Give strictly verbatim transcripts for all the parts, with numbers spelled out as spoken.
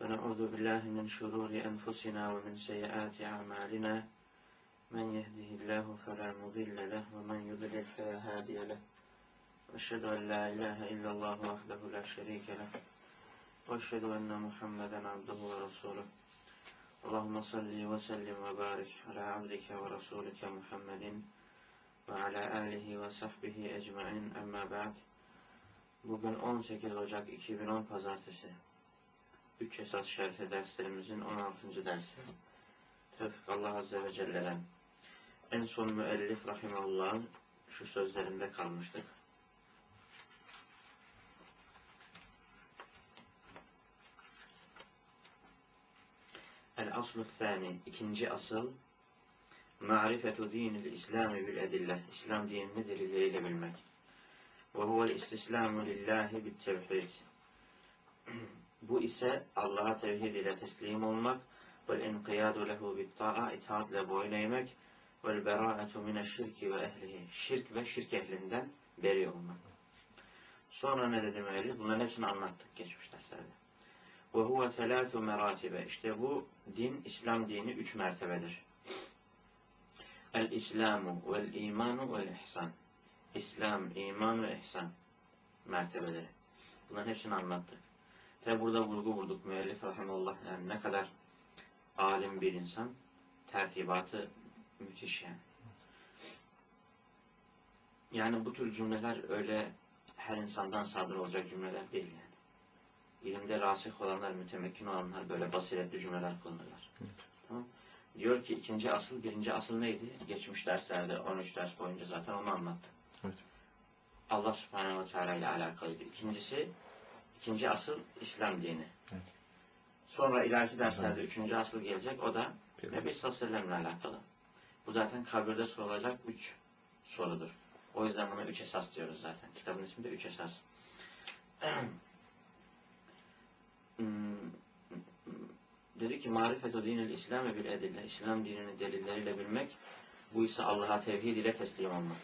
ونعوذ بالله من شرور أنفسنا ومن سيئات أعمالنا من يهده الله فلا مضل له ومن يضلل فلا هادي له وأشهد أن لا إله إلا الله وحده لا شريك له وأشهد أن محمدا عبده ورسوله اللهم صل وسلم وبارك على عبدك ورسولك محمد وعلى آله وصحبه ecmaîn. Amma ba'd. Bugün on sekiz Ocak iki bin on Pazartesi. Üç esas şerhi derslerimizin on altıncı dersi. Tevfik Allah Azze ve Celle'den. En son müellif rahimehullah'ın şu sözlerinde kalmıştık. El-aslu thani, ikinci asıl, ma'rifetu dinil İslami bil edille, İslam dinini delilleriyle bilmek. Ve huvel istislamu lillahi bit tevhid. Bu ise Allah'a tevhid ile teslim olmak, vel inqiyadu lehu bit ta'a, itaatle boyun eğmek, vel bera'atu mineşşirki ve ehlihi, şirk ve şirk ehlinden beri olmak. Sonra ne dedi müellif? Bunların hepsini anlattık geçmiş derslerde. Ve huve telâthu merâtibe. İşte bu din, İslam dini üç mertebedir. El-İslamu vel-İmanu vel-İhsan. İslam, iman ve ihsan mertebeleri. Bunların hepsini anlattık. Tabi burada vurgu vurduk müellif rahimullah. Yani ne kadar alim bir insan, tertibatı müthiş yani. Yani bu tür cümleler öyle her insandan sadır olacak cümleler değil yani. İlimde rasih olanlar, mütemekkin olanlar böyle basiretli cümleler kullanırlar. Evet. Tamam. Diyor ki ikinci asıl, birinci asıl neydi? Geçmiş derslerde on üç ders boyunca zaten onu anlattım. Evet. Allah Subhanahu ve Teala ile alakalıydı. İkincisi, ikinci asıl İslam dini. Evet. Sonra ileriki derslerde evet. Üçüncü asıl gelecek. O da Nebi Sallallahu Aleyhi ve Sellem'le alakalı. Bu zaten kabirde sorulacak üç sorudur. O yüzden buna üç esas diyoruz zaten. Kitabın ismi de üç esas. Dedi ki marifetu dinil İslam'e bil edille. İslam dinini delilleriyle bilmek. Bu ise Allah'a tevhid ile teslim olmak.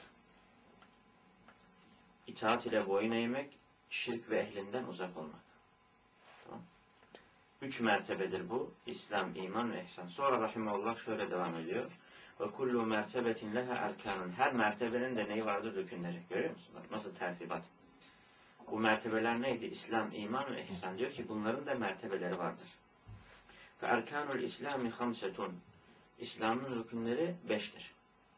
İtaat ile boyun eğmek. Şirk ve ehlinden uzak olmak. Tamam. Üç mertebedir bu. İslam, iman ve ihsan. Sonra rahimahullah şöyle devam ediyor. Ve kullu mertebetin leha erkanun. Her mertebenin de neyi vardır? Rükünleri. Görüyor musun? Nasıl tertibat? Bu mertebeler neydi? İslam, iman ve ihsan. Diyor ki bunların da mertebeleri vardır. Fe erkanul İslami hamsetun. İslam'ın rükünleri beştir.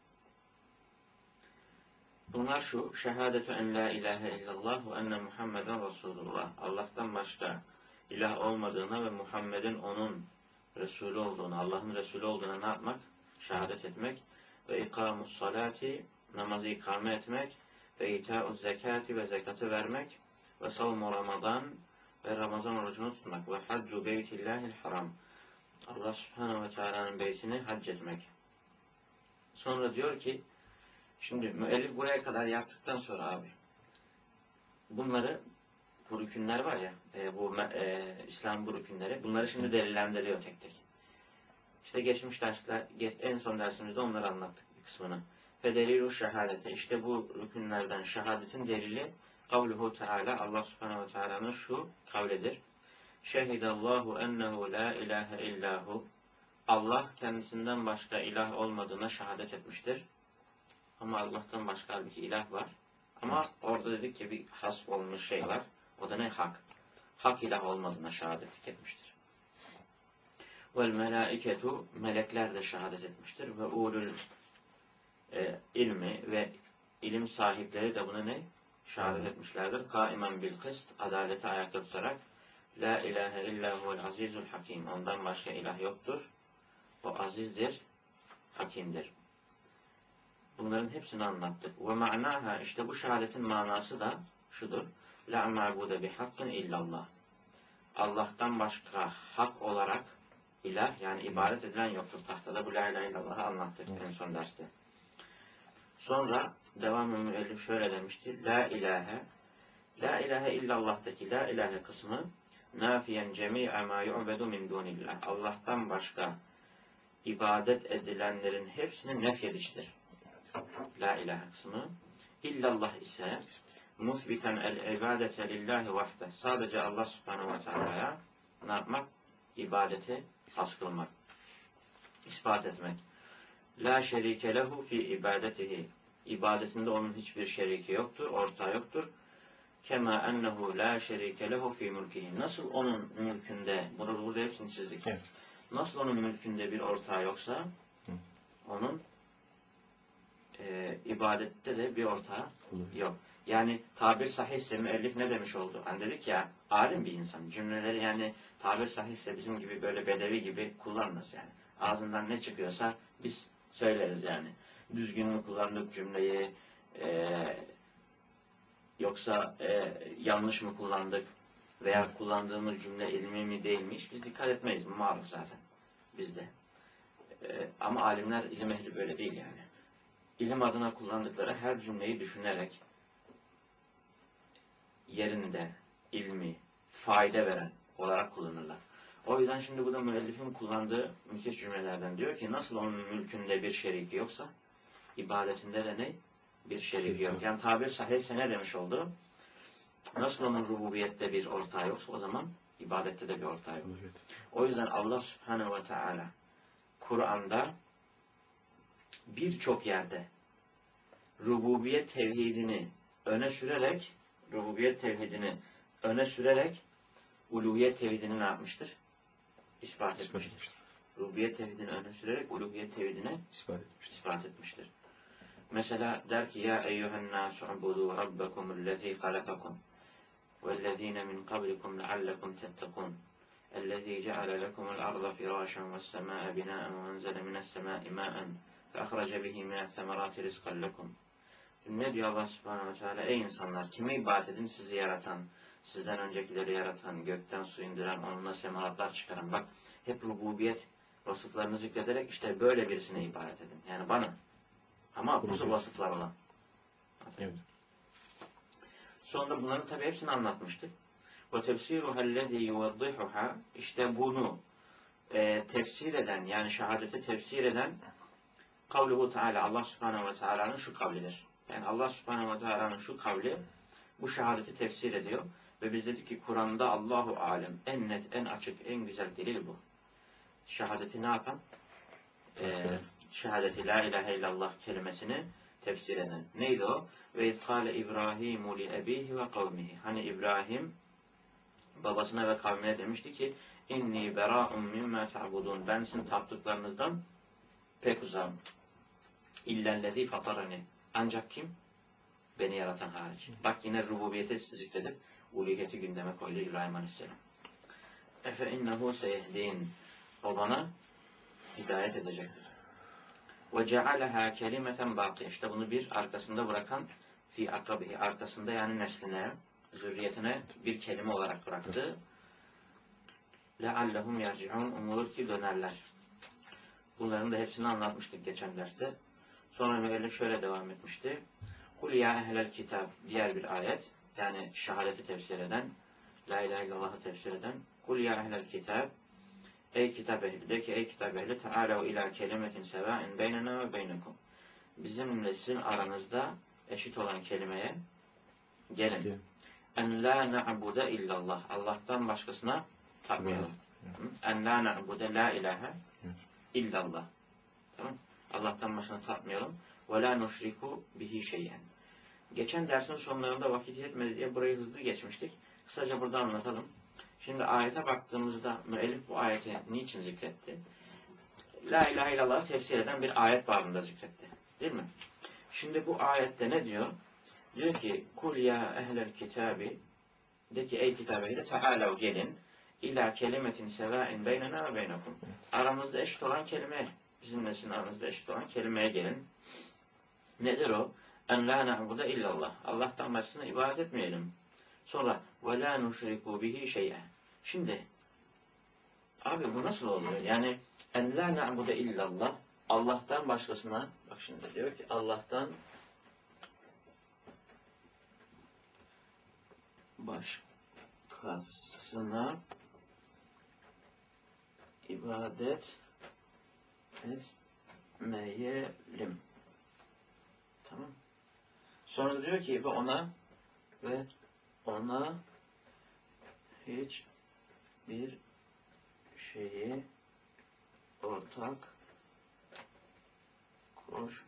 Bunlar şu: şehadetu en la ilahe illallah ve enne Muhammeden Resulullah. Allah'tan başka ilah olmadığına ve Muhammed'in onun Resulü olduğuna, Allah'ın Resulü olduğuna ne yapmak? Şehadet etmek. Ve ikamus salati, namazı ikame etmek. Ve ita'uz zekati, ve zekatı vermek. Ve savmu Ramazan, ve Ramazan orucunu tutmak. Ve haccu beytillahil haram. Allah Subhanahu ve Teala'nın beytini hac etmek. Sonra diyor ki, şimdi müellif buraya kadar yaptıktan sonra abi, bunları, bu rükünler var ya, e, bu e, İslam bu rükünleri, bunları şimdi delillendiriyor tek tek. İşte geçmiş dersler, geç, en son dersimizde onları anlattık bir kısmını. Fe delilu şehadete, işte bu rükünlerden şehadetin delili, kavluhu Teala, Allah Subhanahu ve Teala'nın şu kavlidir. Şehidallahu ennehu la ilahe illahu. Allah kendisinden başka ilah olmadığına şehadet etmiştir. Ama Allah'tan başka halbuki ilah var. Ama orada dedik ki bir has olmuş şey var. O da ne? Hak. Hak ilah olmadığına şehadet etmiştir. Vel melaiketu, melekler de şehadet etmiştir. Ve ulul e, ilmi ve ilim sahipleri de buna ne? Şehadet etmişlerdir. Kaimen bil kıst, adaleti ayakta tutarak. La ilahe illa huvel azizul hakim. Ondan başka ilah yoktur. O azizdir, hakimdir. Bunların hepsini anlattık. Ve ma'naha, işte bu şehadetin manası da şudur. La ma'bude bi hakkın illallah. Allah'tan başka hak olarak ilah, yani ibadet edilen yoktur. Tahtada bu la ilahe illallah'ı anlattık en son derste. Sonra devamlı müellif şöyle demiştir. La ilahe, la ilahe illallah'taki la ilahe kısmı nafiyen cemi'e ma yu'bedu min dunillah. Allah'tan başka ibadet edilenlerin hepsini nefyediştir. La ilahe kısmı. İllallah ise musbiten el ibadete lillahi vahde. Sadece Allah Subhanahu ve Teala'ya ne yapmak? ibadeti has kılmak, ispat etmek. La şerike lehu fi ibadetihi. İbadetinde onun hiçbir şeriki yoktur, ortağı yoktur. Kema ennehu la şerike lehu fi mulkihi. Nasıl onun mülkünde, burada burada hepsini çizdik. Evet. Nasıl onun mülkünde bir ortağı yoksa, Hı. onun e, ibadette de bir ortağı Hı. yok. Yani tabir sahihse müellif ne demiş oldu? Hani dedik ya, alim bir insan. Cümleleri yani tabir sahihse bizim gibi böyle bedevi gibi kullanmaz yani. Ağzından ne çıkıyorsa biz söyleriz yani. Düzgün mü kullandık cümleyi, e, yoksa e, yanlış mı kullandık veya kullandığımız cümle ilmi mi değilmiş, biz dikkat etmeyiz. Maruf zaten bizde. E, ama alimler, ilim ehli böyle değil yani. İlim adına kullandıkları her cümleyi düşünerek yerinde, ilmi, fayda veren olarak kullanırlar. O yüzden şimdi bu da müellifin kullandığı müthiş cümlelerden diyor ki nasıl onun mülkünde bir şeriki yoksa ibadetinde de ne? Bir şeriki yok. Yani tabir sahihse ne demiş oldu? Nasıl onun rububiyette bir ortağı yoksa o zaman ibadette de bir ortağı yok. Evet. O yüzden Allah Subhanahu ve Teala Kur'an'da birçok yerde rububiyet tevhidini öne sürerek rububiyet tevhidini öne sürerek uluhiyet tevhidini ne yapmıştır? İspat etmiştir. Rububiyet tevhidini öne sürerek uluhiyet tevhidini ispat etmiştir. İspat etmiştir. Mesela der ki ya eyyühen nâsü ubudu rabbekumüllezî halakakum وَالَّذ۪ينَ مِنْ قَبْلِكُمْ لَعَلَّكُمْ تَتَّقُونَ اَلَّذ۪ي جَعَلَ لَكُمُ الْأَرْضَ فِرَاشًا وَالسَّمَاءَ بِنَاءً وَاَنْزَلَ مِنَ السَّمَاءِ مَاءً فَأَخْرَجَ بِهِ مِنَ الثَّمَرَاتِ رِزْقًا لَكُمْ. Ne diyor Allah Subhanahu ve Teala? Ey insanlar! Kime ibadet edin? Sizi yaratan, sizden öncekileri yaratan, gökten su indiren, onunla semaratlar çıkaran. Bak, hep rububiyet vasıflarını zikrederek işte böyle birisine ibadet edin. Yani bana. Ama bu vasıflar olan. Evet. Sonra bunların tabi hepsini anlatmıştık. وَتَفْسِيرُهَا الَّذ۪ي يُوَضِّحُهَا İşte bunu e, tefsir eden, yani şehadeti tefsir eden kavluhu Teala, Allah Subhanahu ve Teala'nın şu kavlidir. Yani Allah Subhanahu ve Teala'nın şu kavli bu şehadeti tefsir ediyor. Ve biz dedik ki Kur'an'da Allahu alem, en net, en açık, en güzel delil bu. Şehadeti ne yapan? Ee, şehadeti la ilahe illallah kelimesini tefsir eden. Neydi o? Ve izkâle İbrahimu li ebihi ve kavmihi. Hani İbrahim babasına ve kavmine demişti ki inni berâ'un mimmâ ta'budûn. Ben sizin taptıklarınızdan pek uzağım. İllellezî fatarani. Ancak kim? Beni yaratan hariç. Bak yine rububiyeti zikredip uluhiyeti gündeme koydu İbrahim Aleyhisselam. Efe innehu seyehdin. O bana hidayet edecektir. Ve cealeha kelimeten bâkiye. İşte bunu bir arkasında bırakan fi akabihi. Arkasında yani nesline, zürriyetine bir kelime olarak bıraktı. Leallehum yerci'un. Umulur ki dönerler. Bunların da hepsini anlatmıştık geçen derste. Sonra müellif şöyle devam etmişti. Kul ya ehlel kitab. Diğer bir ayet. Yani şehadeti tefsir eden, la ilahe illallah'ı tefsir eden. Kul ya ehlel kitab. Ey kitap ehli. De ki ey kitap ehli. Teâlev ilâ kelimetin sevâin beynena ve beynekum. Bizimle sizin aranızda eşit olan kelimeye gelin. En la na'bude illallah. Allah'tan başkasına tapmayalım. En la na'bude la ilahe illallah. Tamam. Allah'tan başkasına tapmayalım. Ve la nuşriku bihi şeyen. Geçen dersin sonlarında vakit yetmedi diye burayı hızlı geçmiştik. Kısaca burada anlatalım. Şimdi ayete baktığımızda müellif bu ayeti niçin zikretti? La ilahe illallah tefsir eden bir ayet babında zikretti. Değil mi? Şimdi bu ayette ne diyor? Diyor ki kul ya ehlel kitabi, de ki ey kitap ehli teâlev gelin ila kelimetin sevâin beynena ve beynekum. Aramızda eşit olan kelime, bizimle sizin aranızda eşit olan kelimeye gelin. Nedir o? En la na'bude illallah. Allah'tan başkasına ibadet etmeyelim. Sonra ve la nuşriku bihi şey'e. Şimdi abi bu nasıl oluyor? Yani en la na'bude illallah, Allah'tan başkasına, bak şimdi diyor ki Allah'tan başkasına ibadet etmeyelim. Tamam. Sonra diyor ki ve ona ve ona hiç bir şeyi ortak koş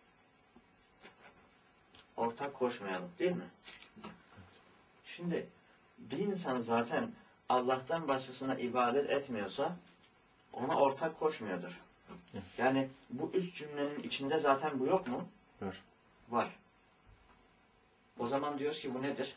ortak koşmayalım, değil mi? Şimdi bir insan zaten Allah'tan başkasına ibadet etmiyorsa ona ortak koşmuyordur. Yani bu üç cümlenin içinde zaten bu yok mu? Var. Var. O zaman diyoruz ki bu nedir?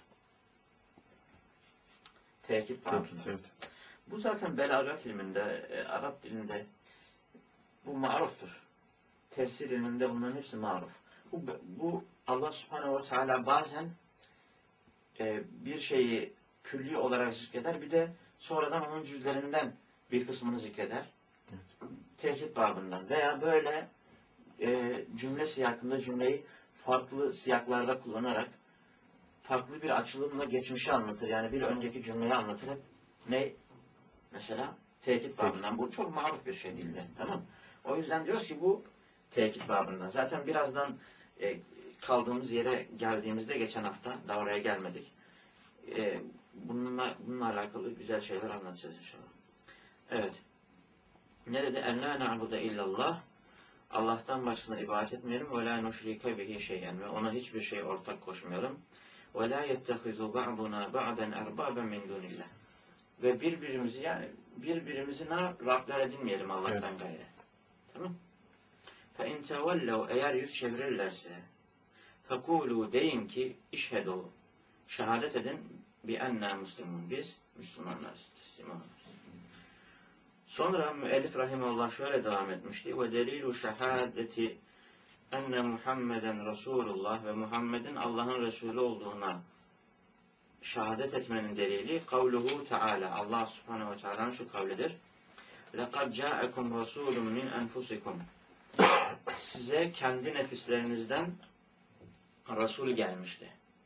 Tekit var. Evet. Bu zaten belagat ilminde, e, Arap dilinde bu maruftur. Tefsir ilminde bunların hepsi maruf. Bu, bu Allah Subhanahu ve Teala bazen e, bir şeyi külli olarak zikreder, bir de sonradan onun cüzlerinden bir kısmını zikreder. Evet. Tekit babından veya böyle e, cümle siyakında cümleyi farklı siyaklarda kullanarak farklı bir açılımla geçmişi anlatır. Yani bir önceki cümleyi anlatır. Hep ne? Mesela tekit babından. Bu çok maruf bir şey dilde. Tamam. O yüzden diyoruz ki bu tekit babından. Zaten birazdan e, kaldığımız yere geldiğimizde geçen hafta daha oraya gelmedik. E, bununla, bununla alakalı güzel şeyler anlatacağız inşallah. Evet. Nerede? En la na'bude illallah. Allah'tan başkasına ibadet etmeyelim. Ve la nuşrike bihi şeyen. Ve ona hiçbir şey ortak koşmayalım. Ve la yettehizu ba'duna ba'den erbaben min dunillah. Ve birbirimizi yani birbirimizi ne Rabler edinmeyelim Allah'tan evet. gayrı. Tamam? Fe in tevellev eğer yüz çevirirlerse fekulu deyin ki işhedu şehadet edin bi enna muslimun biz Müslümanlarız. Teslim olunuz. Sonra müellif rahimahullah şöyle devam etmişti. Ve delilu şehadeti enne Muhammeden Resulullah ve Muhammed'in Allah'ın Resulü olduğuna şehadet etmenin delili kavluhu Teala. Allah Subhanahu ve Teala'nın şu kavlidir. لَقَدْ جَاءَكُمْ رَسُولٌ مِنْ أَنْفُسِكُمْ Size kendi nefislerinizden Resul gelmişti.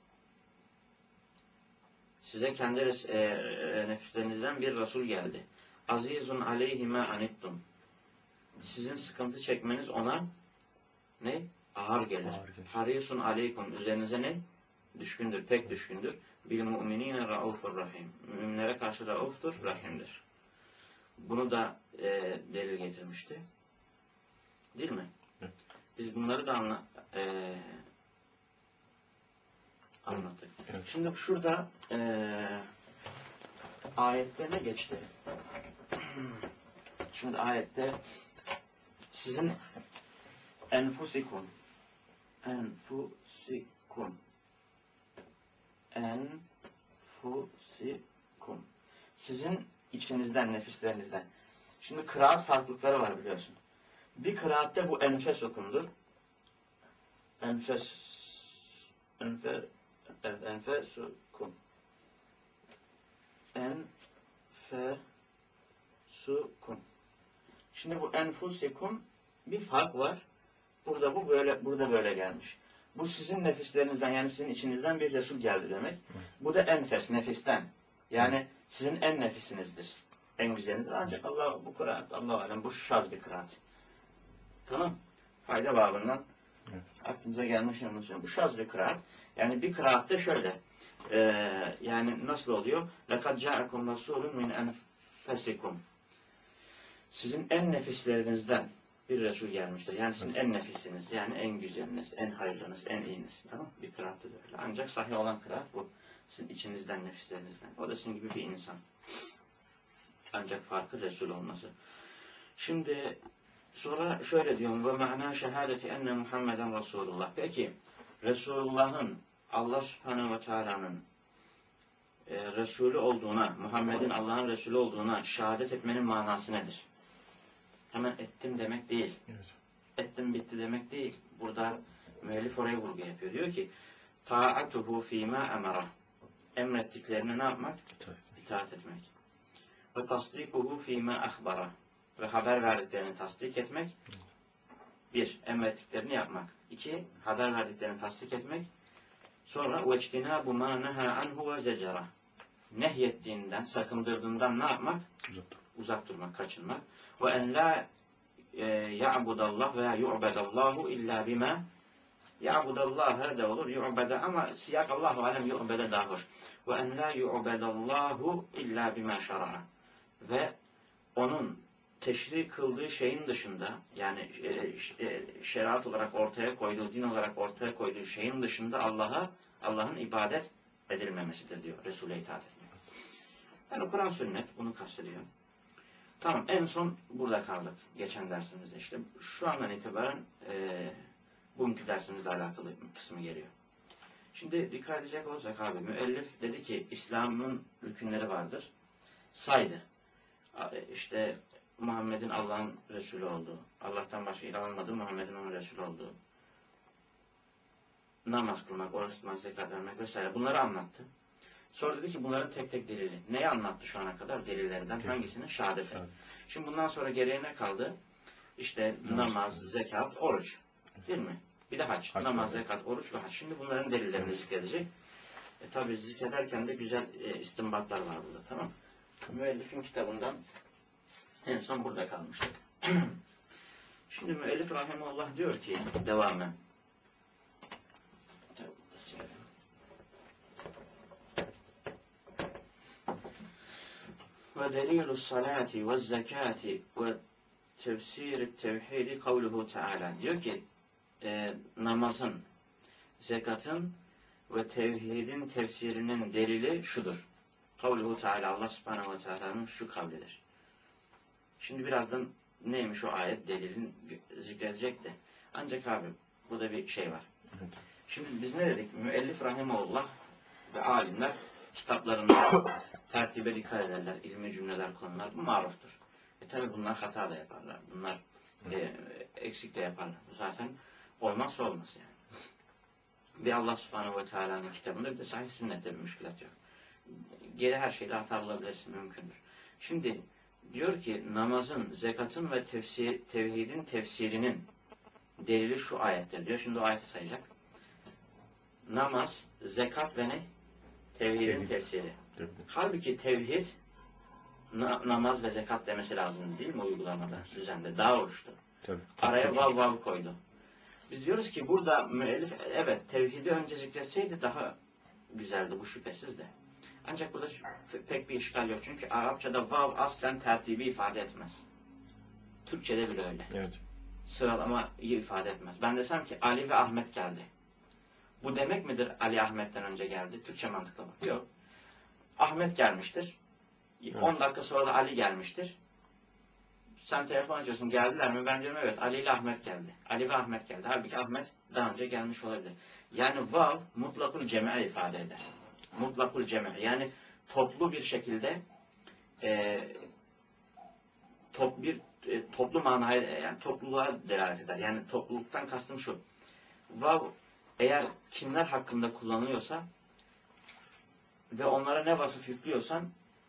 Size kendi e, e, nefislerinizden bir Resul geldi. Azizun aleyhi ma anittum. Sizin sıkıntı çekmeniz ona ne? Ağır gelir. Ağır gelir. Harisun aleykum. Üzerinize ne? Düşkündür, pek düşkündür. Bil mu'minine raufur rahim. Müminlere karşı rauftur, rahimdir. Bunu da e, delil getirmişti. Değil mi? Evet. Biz bunları da anla, e, anlattık. Evet. Şimdi şurada e, ayette ne geçti? Şimdi ayette sizin enfusikum enfusikum enfusikum sizin içinizden, nefislerinizden. Şimdi kıraat farklılıkları var biliyorsun. Bir kıraatte bu enfes okundur. Enfes enfe evet, enfesukum enfesukum Şimdi bu enfusikum bir fark var. Burada bu böyle, burada böyle gelmiş. Bu sizin nefislerinizden yani sizin içinizden bir Resul geldi demek. Bu da enfes, nefisten. Yani sizin en nefisinizdir. En güzelinizdir. Ancak Allah bu kıraat, Allah alem bu şaz bir kıraat. Tamam. Fayda babından evet. Aklımıza gelmiş yanılsın. Bu şaz bir kıraat. Yani bir kıraatte şöyle. E, yani nasıl oluyor? لَقَدْ جَاءَكُمْ رَسُولٌ مِنْ أَنْفَسِكُمْ Sizin en nefislerinizden bir Resul gelmiştir. Yani sizin en nefisiniz. Yani en güzeliniz, en hayırlınız, en iyiniz. Tamam? Bir kıraattır öyle. Ancak sahih olan kıraat bu. Sizin içinizden, nefislerinizden. O da sizin gibi bir insan. Ancak farkı Resul olması. Şimdi sonra şöyle diyorum. Ve ma'na şehadeti enne Muhammeden Resulullah. Peki Resulullah'ın Allah Subhanahu ve Teala'nın e, Resulü olduğuna, Muhammed'in Allah'ın Resulü olduğuna şehadet etmenin manası nedir? Hemen ettim demek değil. Evet. Ettim bitti demek değil. Burada müellif oraya vurgu yapıyor. Diyor ki ta'atuhu fîmâ emara. Emrettiklerini ne yapmak? İtaat, İtaat etmek. Ve tasdikuhu fîmâ ahbara. Ve haber verdiklerini tasdik etmek. Bir, emrettiklerini yapmak. İki, haber verdiklerini tasdik etmek. Sonra وَاجْتِنَابُ مَا نَهَا عَنْهُ وَزَجَرَ. Nehyettiğinden, sakındırdığından ne yapmak? Uzak, Uzak durmak, kaçınmak. وَاَنْ لَا يَعْبُدَ اللّٰهُ veya يُعْبَدَ اللّٰهُ اِلَّا بِمَا يَعْبُدَ اللّٰهَ de olur, يُعْبَدَ ama siyak Allahu alem yu'bede daha hoş. وَاَنْ لَا يُعْبَدَ اللّٰهُ اِلَّا بِمَا شَرَعَ. Ve onun teşri kıldığı şeyin dışında, yani e, şeriat olarak ortaya koyduğu, din olarak ortaya koyduğu şeyin dışında Allah'a, Allah'ın ibadet edilmemesidir diyor Resul'e itaat etmek. Yani Kur'an sünnet bunu kastediyor. Tamam, en son burada kaldık geçen dersimizde işte. Şu andan itibaren e, bugünkü dersimizle alakalı bir kısmı geliyor. Şimdi dikkat edecek olursak abi, müellif dedi ki İslam'ın rükünleri vardır. Saydı. İşte Muhammed'in Allah'ın Resulü olduğu, Allah'tan başka ilah olmadığı, Muhammed'in onun Resulü olduğu, namaz kılmak, oruç tutmak, zekat vermek vesaire, bunları anlattı. Sonra dedi ki bunların tek tek delili. Neyi anlattı şu ana kadar? Delillerinden hangisini? Şehadete. Şimdi bundan sonra geriye ne kaldı? İşte namaz, zekat, oruç. Değil mi? Bir de hac. hac namaz, var. Zekat, oruç ve hac. Şimdi bunların delillerini evet. zikredecek. E tabi zikrederken de güzel e, istinbatlar var burada. Tamam. Müellifin kitabından en son burada kalmıştık. Şimdi müellif rahimahullah diyor ki devamen. Ve delilus salati ve zekati ve tefsir tevhidi kavluhu teala. Diyor ki e, namazın, zekatın ve tevhidin tefsirinin delili şudur. Kavluhu teala, Allah subhanahu ve teala'nın şu kavlidir. Şimdi birazdan neymiş o ayet delilin zikredecek de. Ancak abi burada bir şey var. Evet. Şimdi biz ne dedik? Müellif rahimahullah ve alimler kitaplarında tertibe dikkat ederler. İlmi cümleler, konular. Bu maruftur. E tabi bunlar hata da yaparlar. Bunlar e, eksik de yaparlar. Bu zaten olmazsa olmaz yani. Bir Allah subhanahu ve teala'nın kitabında bir de sahih sünnette bir müşkilat yok. Geri her şeyde hata bulabilirsin, mümkündür. Şimdi diyor ki namazın, zekatın ve tefsir, tevhidin tefsirinin delili şu ayettir diyor. Şimdi o ayeti sayacak. Namaz, zekat ve ne? Tevhidin tevhid. Tefsiri. Tevhid. Halbuki tevhid na, namaz ve zekat demesi lazım değil mi uygulamada, düzende? Daha hoştu. Tabii, araya vav vav koydu. Biz diyoruz ki burada müellif evet tevhidi önce zikretseydi daha güzeldi, bu şüphesiz de. Ancak burada pek bir işgal yok. Çünkü Arapçada vav aslen tertibi ifade etmez. Türkçede bile öyle. Evet. Sıralama iyi ifade etmez. Ben desem ki Ali ve Ahmet geldi. Bu demek midir Ali Ahmet'ten önce geldi? Türkçe mantıklı mı? Yok. Ahmet gelmiştir. Evet. on dakika sonra da Ali gelmiştir. Sen telefon açıyorsun, geldiler mi? Ben diyorum evet, Ali ile Ahmet geldi. Ali ve Ahmet geldi. Halbuki Ahmet daha önce gelmiş olabilir. Yani vav mutlakul cem'e ifade eder. Mutlakul cem'e. Yani toplu bir şekilde e, top bir e, toplu manaya, yani topluluğa delalet eder. Yani topluluktan kastım şu. Vav eğer kimler hakkında kullanılıyorsa ve onlara ne vasıf yüklüyorsan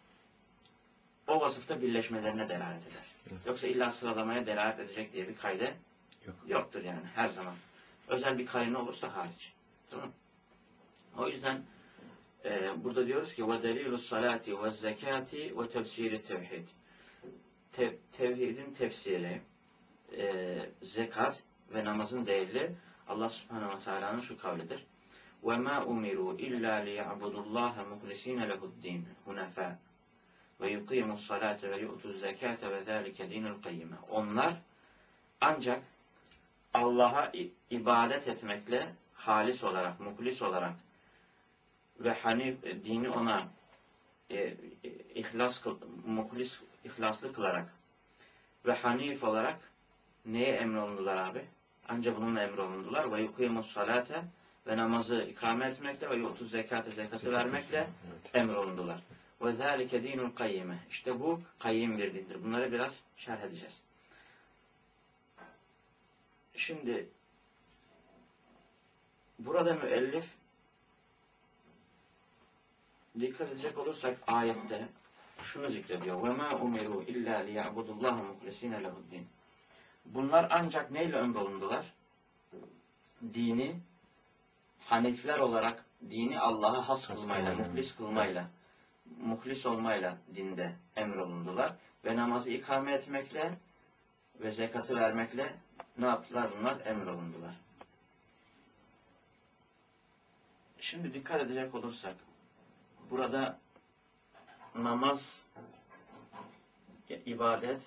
o vasıfta birleşmelerine delalet eder. Evet. Yoksa illa sıralamaya delalet edecek diye bir kaydı Yok. yoktur yani her zaman. Özel bir kayını olursa hariç. Tamam. O yüzden e, burada diyoruz ki وَدَلِيلُ الصَّلَاتِ وَالزَّكَاتِ وَتَفْسِيرِ التَّوْحِيدِ Te, Tevhidin tefsiri, e, zekat ve namazın delili Allah subhanahu ve teala'nın şu kavlidir. وَمَا أُمِرُوا إِلَّا لِيَعْبُدُوا اللّٰهَ مُخْلِس۪ينَ لَهُ الدِّينَ هُنَفَاءَ وَيُقِيمُوا الصَّلَاةَ وَيُؤْتُوا الزَّكَاةَ وَذَٰلِكَ دِينُ الْقَيِّمَةِ Onlar ancak Allah'a ibadet etmekle halis olarak, muhlis olarak ve hanif dini ona e, ihlas muhlis ihlaslı kılarak ve hanif olarak neye emrolundular abi? Ancak bununla emrolundular. Ve yukimus salate ve namazı ikame etmekle ve yu'tu zekate zekatı vermekle emrolundular. Ve zâlike dinul kayyime. İşte bu kayyim bir dindir. Bunları biraz şerh edeceğiz. Şimdi burada müellif dikkat edecek olursak ayette şunu zikrediyor. وَمَا اُمِرُوا اِلَّا لِيَعْبُدُ اللّٰهَ مُخْلِس۪ينَ لَهُ الدِّينَ Bunlar ancak neyle emrolundular? Dini hanifler olarak dini Allah'a has kılmayla, muhlis kılmayla, muhlis olmayla dinde emrolundular. Ve namazı ikame etmekle ve zekatı vermekle ne yaptılar bunlar? Emrolundular. Şimdi dikkat edecek olursak burada namaz ibadet,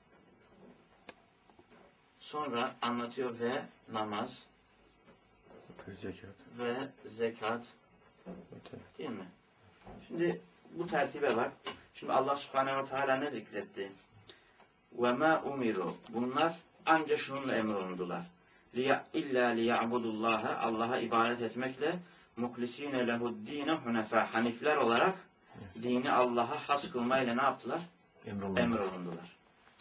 sonra anlatıyor ve namaz Zekat. ve zekat, Evet. değil mi? Şimdi bu tertibe bak. Şimdi Allah Subhanahu ve Teala ne zikretti? وَمَا umiru. Bunlar ancak şununla emrolundular. İlla liya'budullaha, Allah'a ibadet etmekle, muhlisine lehu'd-dine hunefa, hanifler olarak dini Allah'a has kılmayla ne yaptılar? Emrolundular. Emrolundular.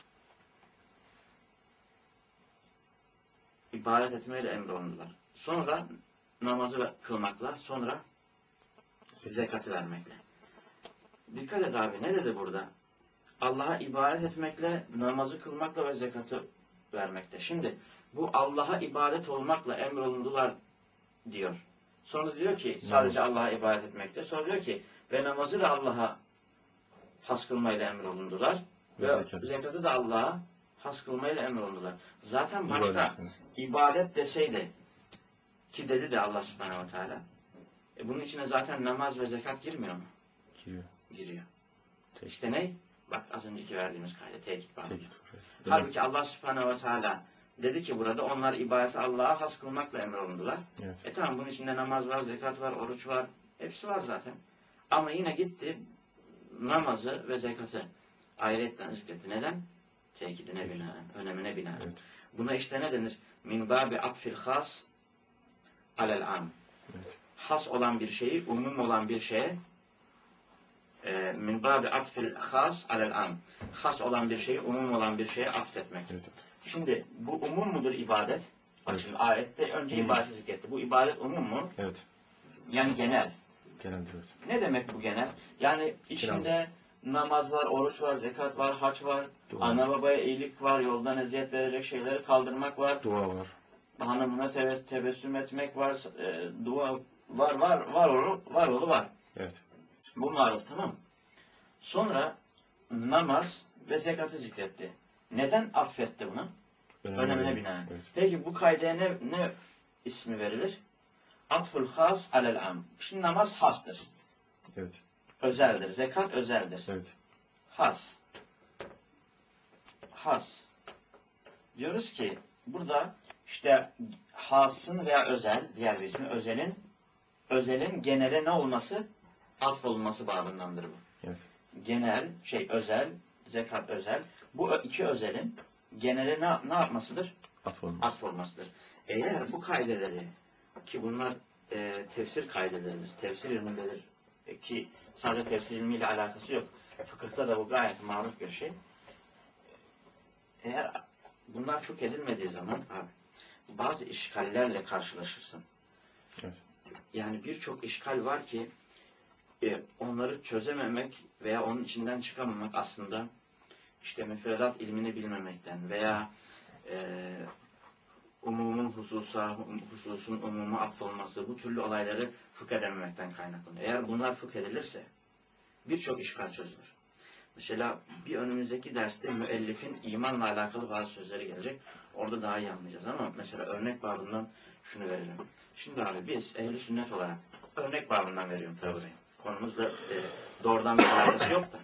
İbadet etmeyle emrolundular. Sonra namazı kılmakla, sonra zekatı vermekle. Dikkat et abi, ne dedi burada? Allah'a ibadet etmekle, namazı kılmakla ve zekatı vermekle. Şimdi bu Allah'a ibadet olmakla emrolundular diyor. Sonra diyor ki sadece Allah'a ibadet etmekle. Sonra diyor ki ve namazı da Allah'a has kılmayla emrolundular. Ve, ve zekat. zekatı da Allah'a has kılmayla emrolundular. Zaten başta ibadet, ibadet deseydi ki dedi de Allah Subhanahu ve Teala. E bunun içine zaten namaz ve zekat girmiyor mu? Giriyor. Giriyor. İşte ne? Bak az önceki verdiğimiz kayda tekit var. Tekit. Halbuki Allah Subhanahu ve Teala dedi ki burada onlar ibadeti Allah'a has kılmakla emrolundular. Evet. E tamam, bunun içinde namaz var, zekat var, oruç var. Hepsi var zaten. Ama yine gitti namazı ve zekatı ayrıyetten zikretti. Neden? Tekidine binaen, önemine binaen. Evet. Buna işte ne denir? Min babi atfil has alel am. Evet. Has olan bir şeyi, umum olan bir şeye min babi atfil has alel am. Has olan bir şeyi, umum olan bir şeye atfetmek. Evet. Şimdi bu umum mudur ibadet? Bak evet. Şimdi ayette önce umum. İbadet zikretti. Bu ibadet umum mu? Evet. Yani genel. Genel evet. Ne demek bu genel? Yani içinde genel. Namaz var, oruç var, zekat var, hac var, dua ana var. Babaya iyilik var, yoldan eziyet verecek şeyleri kaldırmak var. Dua var. Hanımına tebe tebessüm etmek var, e, dua var, var, var oğlu, var oğlu var. Evet. Bu maruf, tamam. Sonra namaz ve zekatı zikretti. Neden affetti bunu? Önemine, Önemine binaen. Evet. Peki bu kaydeye ne, ne ismi verilir? Atful has alel am. Şimdi namaz hastır. Evet. Özeldir. Zekat özeldir. Evet. Has. Has. Diyoruz ki burada işte hasın veya özel, diğer bir ismi özelin, özelin genele ne olması? Atfolması babındandır bu. Evet. Genel, şey özel, zekat özel. Bu iki özelin genele ne, ne yapmasıdır? Atfolması. Atfolmasıdır. Eğer bu kaideleri, ki bunlar e, tefsir kaideleridir, tefsir ilmindedir e, ki sadece tefsir ilmiyle alakası yok. Fıkıhta da bu gayet maruf bir şey. Eğer bunlar çok edilmediği zaman abi, bazı işgallerle karşılaşırsın. Evet. Yani birçok işgal var ki e, onları çözememek veya onun içinden çıkamamak aslında işte müfredat ilmini bilmemekten veya e, umumun hususa, hususun umuma atfolması, bu türlü olayları fıkh edememekten kaynaklanıyor. Eğer bunlar fıkh edilirse birçok işgal çözülür. Mesela bir önümüzdeki derste müellifin imanla alakalı bazı sözleri gelecek. Orada daha iyi anlayacağız ama mesela örnek babından şunu verelim. Şimdi abi biz ehli sünnet olarak örnek babından veriyorum tabi burayı. Konumuzla e, doğrudan bir alakası yok da.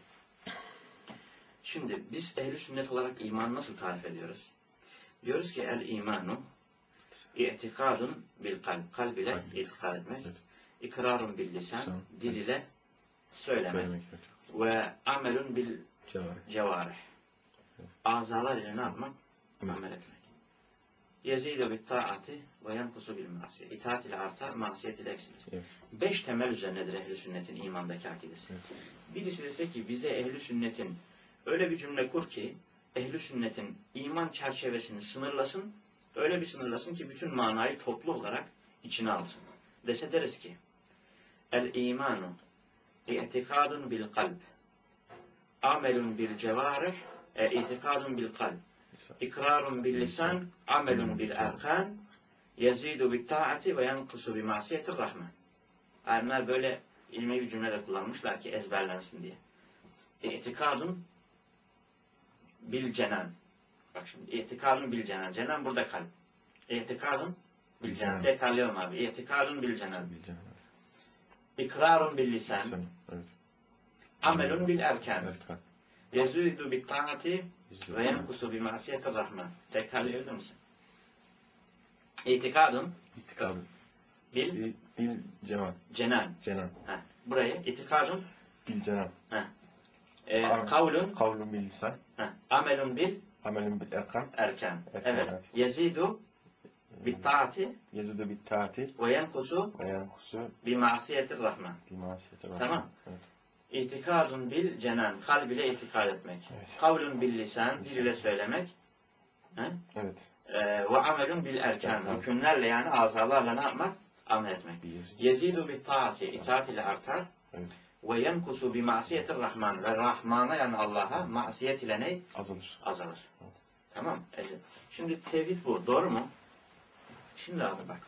Şimdi biz ehli sünnet olarak imanı nasıl tarif ediyoruz? Diyoruz ki el imanu i'tikadun bil kalb. Kalb ile itikad etmek. Evet. İkrarun bil lisan. Son. Dil ile söylemek. söylemek evet. Ve amelun bil cevarih. Evet. Azalar ile ne yapmak? Evet. Amel etmek. Yezidu bit taati ve yankusu bil masiyet. İtaat ile artar, masiyet ile eksilir. Evet. Beş temel üzerinedir ehli sünnetin imandaki akidesi. Evet. Birisi ise ki bize ehli sünnetin öyle bir cümle kur ki ehli sünnetin iman çerçevesini sınırlasın, öyle bir sınırlasın ki bütün manayı toplu olarak içine alsın. Dese deriz ki el imanu i'tikadun bil kalb, amelun bil cevarih, e, itikadun bil kalb, ikrarun bil lisan, amelun bil erkan, yezidu bit taati ve yankusu bi masiyetir rahman. Alimler böyle ilmi bir cümle kullanmışlar ki ezberlensin diye. İtikadun bil cenan. Bak şimdi itikadun bil cenan. Cenan burada kalp. İtikadun bil cenan. Tekrarlıyorum abi. İtikadun bil cenan. İkrarun bil lisan. Evet. Amelun bil erkan. Yezidu bit taati ve yenkusu bi masiyetir rahman. Tekrarlayabilir misin? İtikadın İtikadı. bil Bil, bil cenan. cenan. Cenan. Heh. Burayı itikadın Bil cenan. heh. E, Am- kavlun Kavlun bil lisan. heh. amelun bil Amelun bil erkan. erken. Erken, Evet. evet. Yezidu bit taati Yezudu bit taati ve yenkusu ve yankusu bi masiyetir rahman. bil masiyeti rahman. Tamam. Evet. İtikadun bil cenan. Kalb ile itikad etmek. Evet. Kavlun bil lisan. Dil ile söylemek. He? Evet. Ee, ve amelun bil erken. Erkan. Rükünlerle yani azalarla ne yapmak? Amel etmek. Bir. Yezidu bit taati. İtaat ile artar. Evet. Ve yenkusu bi masiyetir rahman. Ve Rahman'a yani Allah'a masiyet ile ne? Azalır. Azalır. Evet. Tamam. Evet. Şimdi tevhid bu. Doğru mu? Şimdi abi bak.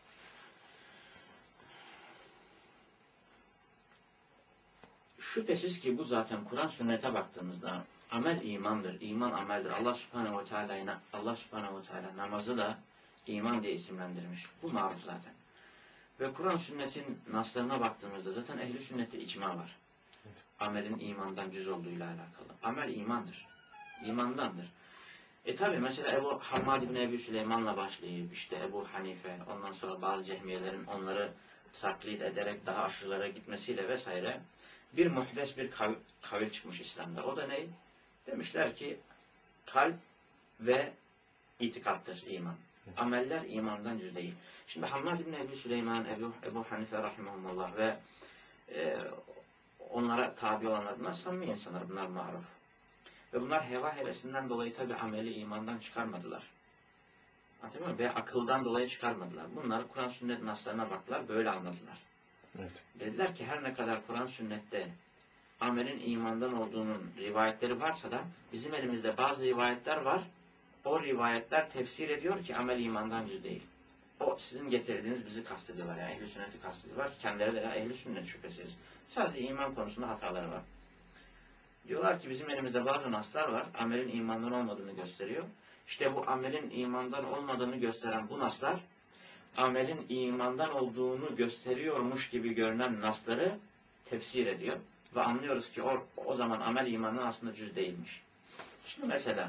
Şüphesiz ki bu zaten Kur'an sünnete baktığımızda amel imandır. İman ameldir. Allah Subhanahu ve Teala Allah Subhanahu ve Teala namazı da iman diye isimlendirmiş. Bu maruf zaten. Ve Kur'an sünnetin naslarına baktığımızda zaten ehli sünnette icma var. Evet. Amelin imandan cüz olduğuyla alakalı. Amel imandır. İmandandır. E tabi mesela Ebu Hammad ibn Ebu Süleyman'la başlayıp işte Ebu Hanife, ondan sonra bazı cehmiyelerin onları taklit ederek daha aşırılara gitmesiyle vesaire bir muhdes bir kav kavil çıkmış İslam'da. O da ne? Demişler ki kalp ve itikattır iman. Ameller imandan cüz değil. Şimdi Hammad ibn Ebu Süleyman, Ebu, Ebu Hanife rahimahumullah ve e, onlara tabi olanlar bunlar samimi insanlar, bunlar maruf. Ve bunlar heva hevesinden dolayı tabi ameli imandan çıkarmadılar. Anladın mı? Ve akıldan dolayı çıkarmadılar. Bunlar Kur'an sünnet naslarına baktılar, böyle anladılar. Evet. Dediler ki her ne kadar Kur'an sünnette amelin imandan olduğunun rivayetleri varsa da bizim elimizde bazı rivayetler var. O rivayetler tefsir ediyor ki amel imandan cüz değil. O sizin getirdiğiniz bizi kastediyorlar. Yani ehl-i sünneti kastediyorlar. Kendileri de ehl-i sünnet şüphesiz. Sadece iman konusunda hataları var. Diyorlar ki bizim elimizde bazı naslar var. Amelin imandan olmadığını gösteriyor. İşte bu amelin imandan olmadığını gösteren bu naslar amelin imandan olduğunu gösteriyormuş gibi görünen nasları tefsir ediyor. Ve anlıyoruz ki o, o zaman amel imandan aslında cüz değilmiş. Şimdi mesela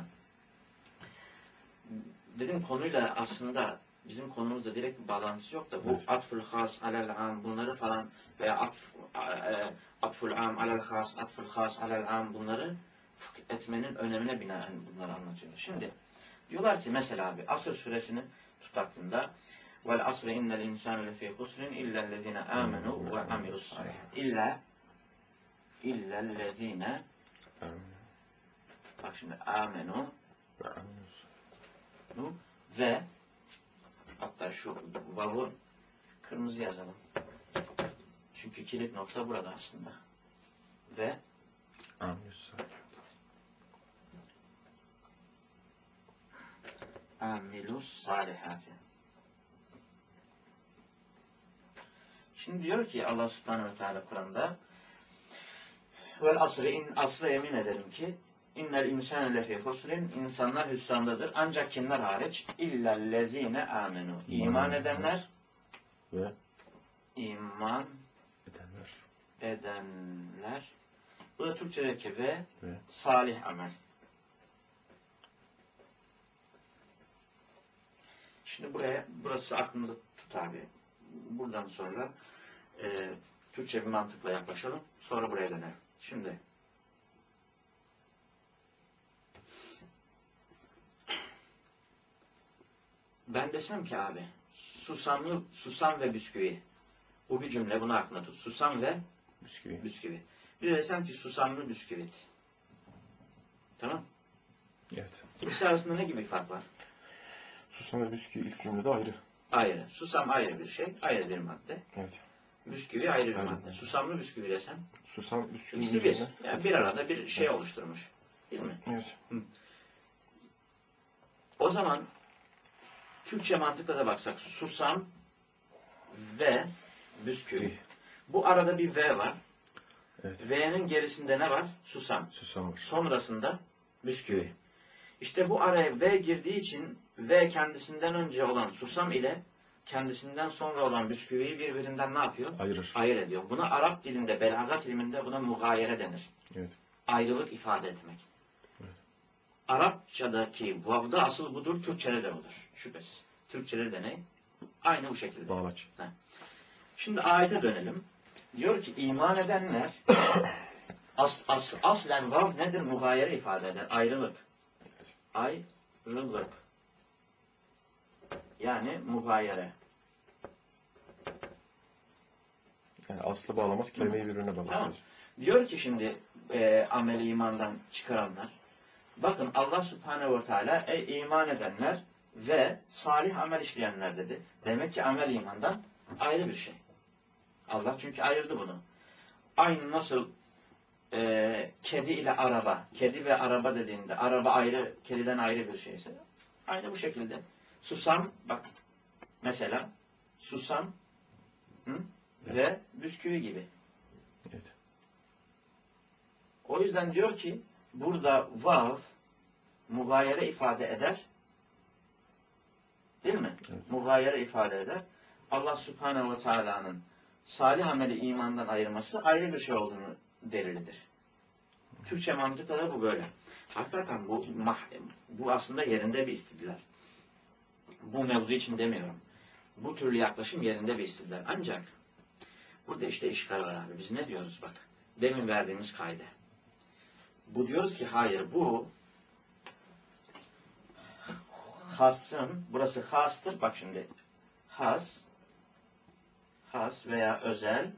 dedim konuyla aslında bizim konumuzda direkt bir bağlantısı yok da bu evet. atful has alel am bunları falan veya atf, e, atful am alel has, atful has alel am bunları etmenin önemine binaen bunları anlatıyor. Şimdi diyorlar ki mesela abi Asr suresini tutaktığında vel asri innel insane lefî husrin illellezine amenu ve amilus salihat. İlla illellezine bak şimdi amenu ve hatta şu vavu kırmızı yazalım. Çünkü kilit nokta burada aslında. Ve amilus salihati. Şimdi diyor ki Allah Subhanahu ve Teala Kur'an'da vel asri in asra yemin ederim ki innel insane lefî husrin insanlar hüsrandadır. Ancak kimler hariç? İllellezine amenu. İman edenler ve iman edenler. edenler. Bu da Türkçedeki ve, ve salih amel. Şimdi buraya burası aklımda tut abi. Buradan sonra e, Türkçe bir mantıkla yaklaşalım. Sonra buraya dönelim. Şimdi ben desem ki abi susamlı, susam ve bisküvi. Bu bir cümle, bunu aklına tut. Susam ve bisküvi. bisküvi. Bir de desem ki susamlı bisküvit. Tamam. Evet. İkisi arasında ne gibi fark var? Susam ve bisküvi ilk cümlede ayrı. Ayrı. Susam ayrı bir şey, ayrı bir madde. Evet. Bisküvi ayrı bir ayrı. madde. Susamlı bisküvi desem Susam bisküvi İkisi bir. Yani bir arada bir şey evet. oluşturmuş. Değil mi? Evet. Hı. O zaman Türkçe mantıkla da baksak susam ve bisküvi. Bu arada bir V var. Evet. V'nin gerisinde ne var? Susam. Susam var. Sonrasında bisküvi. İşte bu araya V girdiği için V kendisinden önce olan susam ile kendisinden sonra olan bisküviyi birbirinden ne yapıyor? Ayırır. Ayır ediyor. Buna Arap dilinde, belagat ilminde buna mugayere denir. Evet. ayrılık ifade etmek. Evet. Arapçadaki vav'da asıl budur, Türkçede de budur. Şüphesiz. Türkçede de ne? Aynı bu şekilde. Bağlaç. Ha. Şimdi ayete dönelim. Diyor ki iman edenler as, as, aslen vav nedir? Mugayere ifade eder. Ayrılık. Ayrılık. Yani mugayere. Yani aslı bağlamaz, kelimeyi birbirine bağlar. Tamam. Diyor ki şimdi e, ameli imandan çıkaranlar, bakın Allah Subhanahu ve Teala ey iman edenler ve salih amel işleyenler dedi. Demek ki amel imandan ayrı bir şey. Allah çünkü ayırdı bunu. Aynı nasıl e, kedi ile araba, kedi ve araba dediğinde araba ayrı, kediden ayrı bir şeyse aynı bu şekilde. Susam, bak mesela susam hı, ve bisküvi gibi. Evet. O yüzden diyor ki burada vav mugayere ifade eder. Değil mi? Evet. Mugayere ifade eder. Allah Subhanahu ve Teala'nın salih ameli imandan ayırması ayrı bir şey olduğunu delilidir. Türkçe mantıkla da bu böyle. Hakikaten bu bu aslında yerinde bir istidlal. Bu mevzu için demiyorum. Bu türlü yaklaşım yerinde bir istidlal. Ancak burada işte işgal var abi. Biz ne diyoruz bak. Demin verdiğimiz kaydı. Bu diyoruz ki hayır bu hasın, burası hastır. Bak şimdi has has veya özel,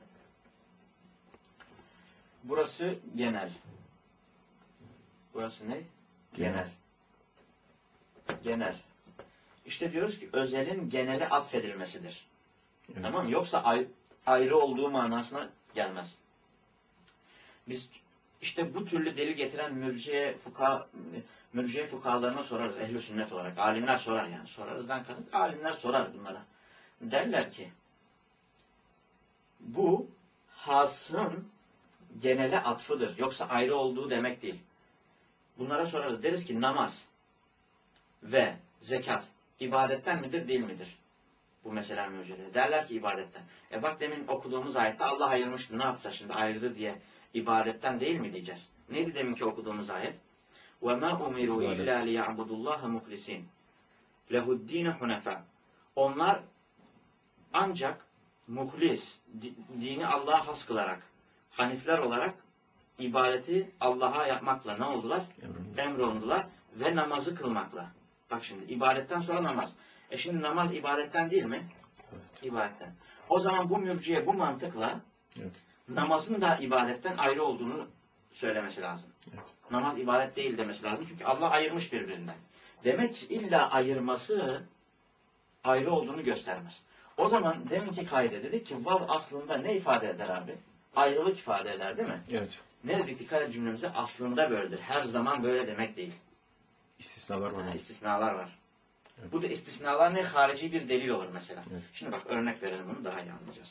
burası genel. Burası ne? Genel. Genel. İşte diyoruz ki özelin genele atfedilmesidir. Evet. Tamam mı? Yoksa ayrı, ayrı olduğu manasına gelmez. Biz işte bu türlü delil getiren mürciye fuka mürciye fukahalarına sorarız ehl-i sünnet olarak. Alimler sorar yani. Sorarızdan kasıt alimler sorar bunlara. Derler ki bu hasın genele atfıdır. Yoksa ayrı olduğu demek değil. Bunlara sorarız. Deriz ki namaz ve zekat ibadetten midir değil midir? Bu mesela mürcide. Derler ki ibadetten. E bak demin okuduğumuz ayette Allah ayırmıştı. Ne yapacağız şimdi? Ayırdı diye ibadetten değil mi diyeceğiz? Neydi deminki okuduğumuz ayet? وَمَا أُمِرُوا إِلَّا لِيَعْبُدُ اللّٰهَ مُخْلِسِينَ لَهُ الدِّينَ حُنَفَى Onlar ancak muhlis, dini Allah'a has kılarak, hanifler olarak ibadeti Allah'a yapmakla ne oldular? Emrolundular ve namazı kılmakla. Bak şimdi ibadetten sonra namaz. E şimdi namaz ibadetten değil mi? Evet. İbadetten. O zaman bu mürciye bu mantıkla Evet. namazın da ibadetten ayrı olduğunu söylemesi lazım. Evet. Namaz ibadet değil demesi lazım. Çünkü Allah ayırmış birbirinden. Demek ki illa ayırması ayrı olduğunu göstermez. O zaman deminki kayda dedik ki vav aslında ne ifade eder abi? Ayrılık ifade eder değil mi? Evet. Ne dedik dikkat et cümlemize? Aslında böyledir. Her zaman böyle demek değil. İstisnalar var. Ha, Yani. istisnalar var. Evet. Bu da istisnalar ne? Harici bir delil olur mesela. Evet. Şimdi bak örnek verelim bunu daha iyi anlayacağız.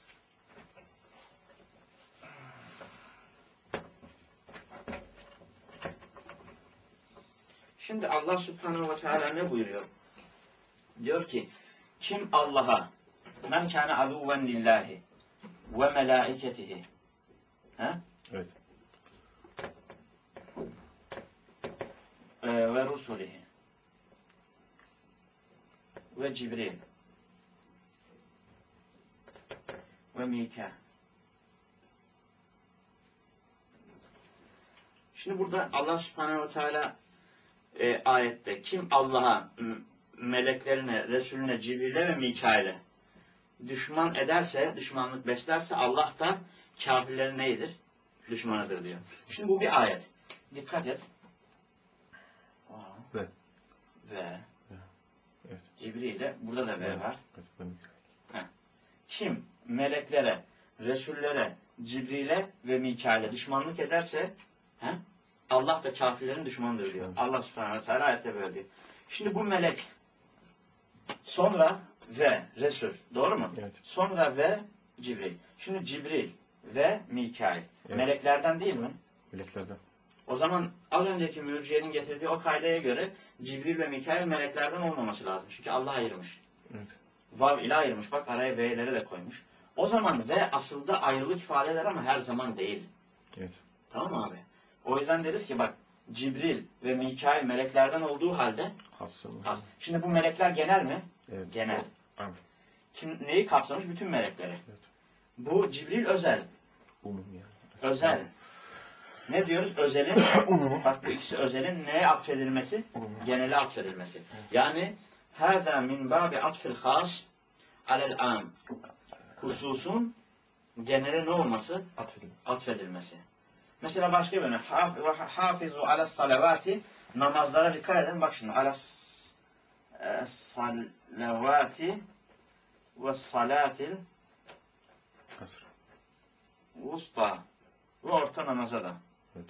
Şimdi Allah Subhanahu ve Teala ne buyuruyor? Diyor ki kim Allah'a men kâne aduven lillahi ve melâiketihi ha? Evet. Ee, ve rusulihi ve Cibril ve Mika. Şimdi burada Allah Subhanahu ve Teala e, ayette kim Allah'a, meleklerine, Resulüne, Cibril'e ve Mikail'e düşman ederse, düşmanlık beslerse Allah da kafirlerin neyidir? Düşmanıdır diyor. Şimdi bu bir ayet. Dikkat et. Ve. Ve. Evet. Cibril'e, burada da ve var. Evet. Heh. Kim meleklere, Resullere, Cibril'e ve Mikail'e düşmanlık ederse he, Allah da kafirlerin düşmanıdır diyor. Allah Subhanahu ve Teala ayette böyle diyor. Şimdi bu melek sonra ve Resul. Doğru mu? Evet. Sonra ve Cibril. Şimdi Cibril ve Mikail. Evet. Meleklerden değil mi? Meleklerden. O zaman az önceki mürciyenin getirdiği o kaydaya göre Cibril ve Mikail meleklerden olmaması lazım. Çünkü Allah ayırmış. Evet. Vav ile ayırmış. Bak araya V'leri de koymuş. O zaman ve asılda ayrılık ifade eder ama her zaman değil. Evet. Tamam mı abi? O yüzden deriz ki bak Cibril ve Mikail meleklerden olduğu halde Hassın. has. Şimdi bu melekler genel mi? Evet. Genel. Evet. Kim, neyi kapsamış? Bütün melekleri. Evet. Bu Cibril özel. Umum yani. Özel. Ne diyoruz? Özelin, Umum. bak bu ikisi özelin neye atfedilmesi? Umum. Genele atfedilmesi. Evet. Yani hâzâ min bâbi atfil khâs alel âm. Hususun genele ne olması? Atfedilmesi. Atfedilmesi. Mesela başka bir örnek. Hafizu alas salavati, namazlara dikkat edin. Bak şimdi alas salavati ve salatil Asr. usta ve orta namaza da. Evet.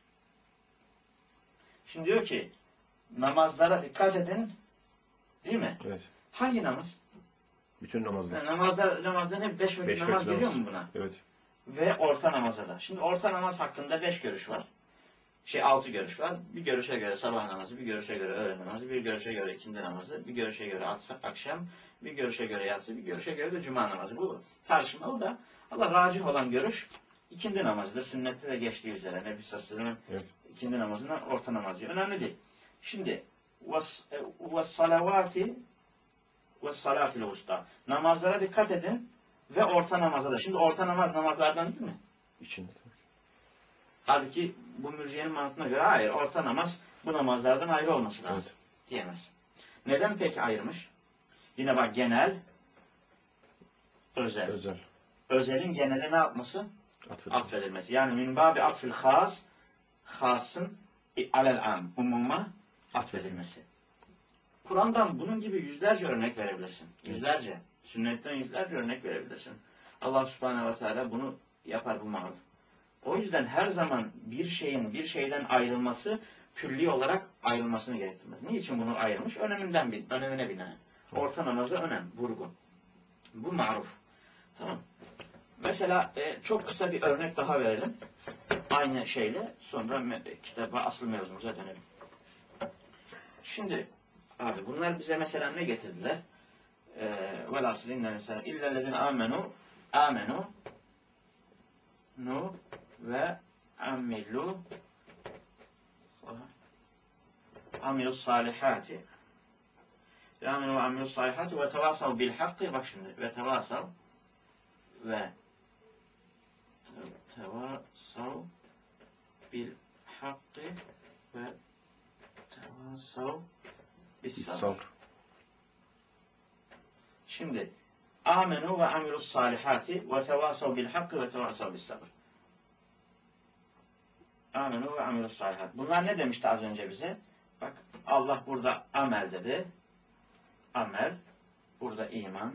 Şimdi diyor ki namazlara dikkat edin. Değil mi? Evet. Hangi namaz? Bütün namazlar. Yani namazlar, namazların hep beş vakit Beş namaz vakit geliyor namaz. mu buna? Evet. Ve orta namaza da. Şimdi orta namaz hakkında beş görüş var. Şey altı görüş var. Bir görüşe göre sabah namazı, bir görüşe göre öğle namazı, bir görüşe göre ikindi namazı, bir görüşe göre akşam, bir görüşe göre yatsı, bir görüşe göre de cuma namazı. Bu tartışmalı da Allah racih olan görüş ikindi namazıdır. Sünnette de geçtiği üzere. Nebi Sallallahu Evet. ikindi namazına orta namaz diyor. Önemli değil. Şimdi ve salavati ve salatil usta. Namazlara dikkat edin ve orta namaza da. Şimdi orta namaz namazlardan değil mi? İçinde. Halbuki bu mürciyenin mantığına göre hayır. Orta namaz bu namazlardan ayrı olması lazım. Evet. Diyemez. Neden peki ayırmış? Yine bak genel, özel. Özel. Özelin genele ne yapması? Atfedilmesi. Atfedilmesi. Yani min babi atfil has, hasın alel am, umuma atfedilmesi. Kur'an'dan bunun gibi yüzlerce örnek verebilirsin. Yüzlerce. Sünnetten yüzlerce örnek verebilirsin. Allah subhanehu ve teala bunu yapar bu maruf. O yüzden her zaman bir şeyin bir şeyden ayrılması külli olarak ayrılmasını gerektirmez. Niçin bunu ayırmış? Öneminden bir, önemine binaen. Orta namazı önem, vurgu. Bu maruf. Tamam. Mesela e, çok kısa bir örnek daha verelim. Aynı şeyle sonra kitaba asıl mevzumuza dönelim. Şimdi abi bunlar bize mesela ne getirdiler? Velhasıl inne mesela illellezine amenu amenu nu ve amilu amilu salihati ve amilu ve amilu salihati ve tevasav bil hakkı. Bak şimdi ve tevasav ve tevasav bil hakkı ve tevasav bis sabr. Şimdi amenu ve amilu salihati ve tevasav bil hakkı ve tevasav bis sabr. Amenu ve amilu salihat. Bunlar ne demişti az önce bize? Bak Allah burada amel dedi. Amel. Burada iman.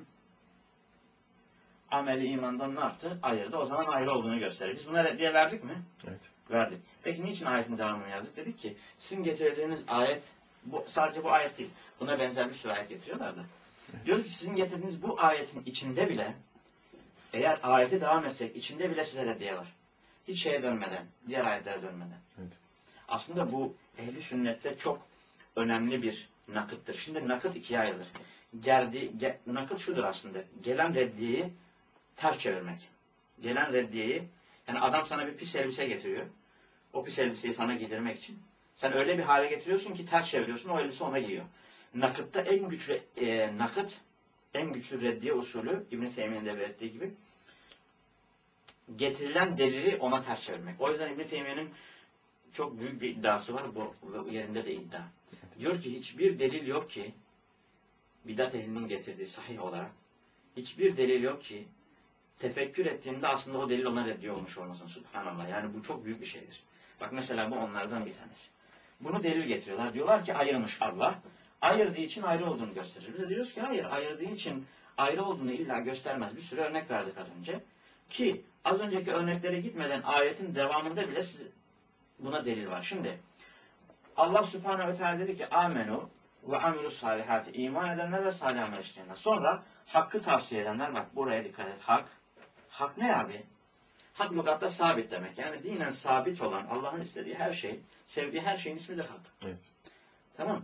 Ameli imandan ne yaptı? Ayırdı. O zaman ayrı olduğunu gösterir. Biz bunları diye verdik mi? Evet. Verdik. Peki niçin ayetin devamını yazdık? Dedik ki sizin getirdiğiniz ayet bu, sadece bu ayet değil. Buna benzer bir sürü ayet getiriyorlar da. Evet. Diyoruz ki sizin getirdiğiniz bu ayetin içinde bile eğer ayete devam etsek içinde bile size reddiye var. Hiç şeye dönmeden, diğer ayetlere dönmeden. Evet. Aslında bu ehli sünnette çok önemli bir nakıttır. Şimdi nakıt ikiye ayrılır. Gerdi, ge, nakıt şudur aslında. Gelen reddiyeyi ters çevirmek. Gelen reddiyeyi, yani adam sana bir pis elbise getiriyor. O pis elbiseyi sana giydirmek için. Sen öyle bir hale getiriyorsun ki ters çeviriyorsun, o elbise ona giyiyor. Nakıtta en güçlü e, nakıt, en güçlü reddiye usulü İbn-i Teymiye'nin de belirttiği gibi getirilen delili ona ters çevirmek. O yüzden İbn-i Teymiye'nin çok büyük bir iddiası var. Bu yerinde de iddia. Diyor ki hiçbir delil yok ki bidat ehlinin getirdiği sahih olarak hiçbir delil yok ki tefekkür ettiğinde aslında o delil ona reddiye olmuş olmasın. Subhanallah. Yani bu çok büyük bir şeydir. Bak mesela bu onlardan bir tanesi. Bunu delil getiriyorlar. Diyorlar ki ayırmış Allah. Ayırdığı için ayrı olduğunu gösterir. Biz de diyoruz ki hayır. Ayırdığı için ayrı olduğunu illa göstermez. Bir sürü örnek verdik az önce. Ki az önceki örneklere gitmeden ayetin devamında bile siz, buna delil var. Şimdi Allah Subhanahu ve Teala dedi ki amenu ve amilu salihati, iman edenler ve salih amel işleyenler. Sonra hakkı tavsiye edenler, bak buraya dikkat et. Hak. Hak ne abi? Hak lügatta sabit demek. Yani dinen sabit olan Allah'ın istediği her şey, sevdiği her şeyin ismi de hak. Evet. Tamam.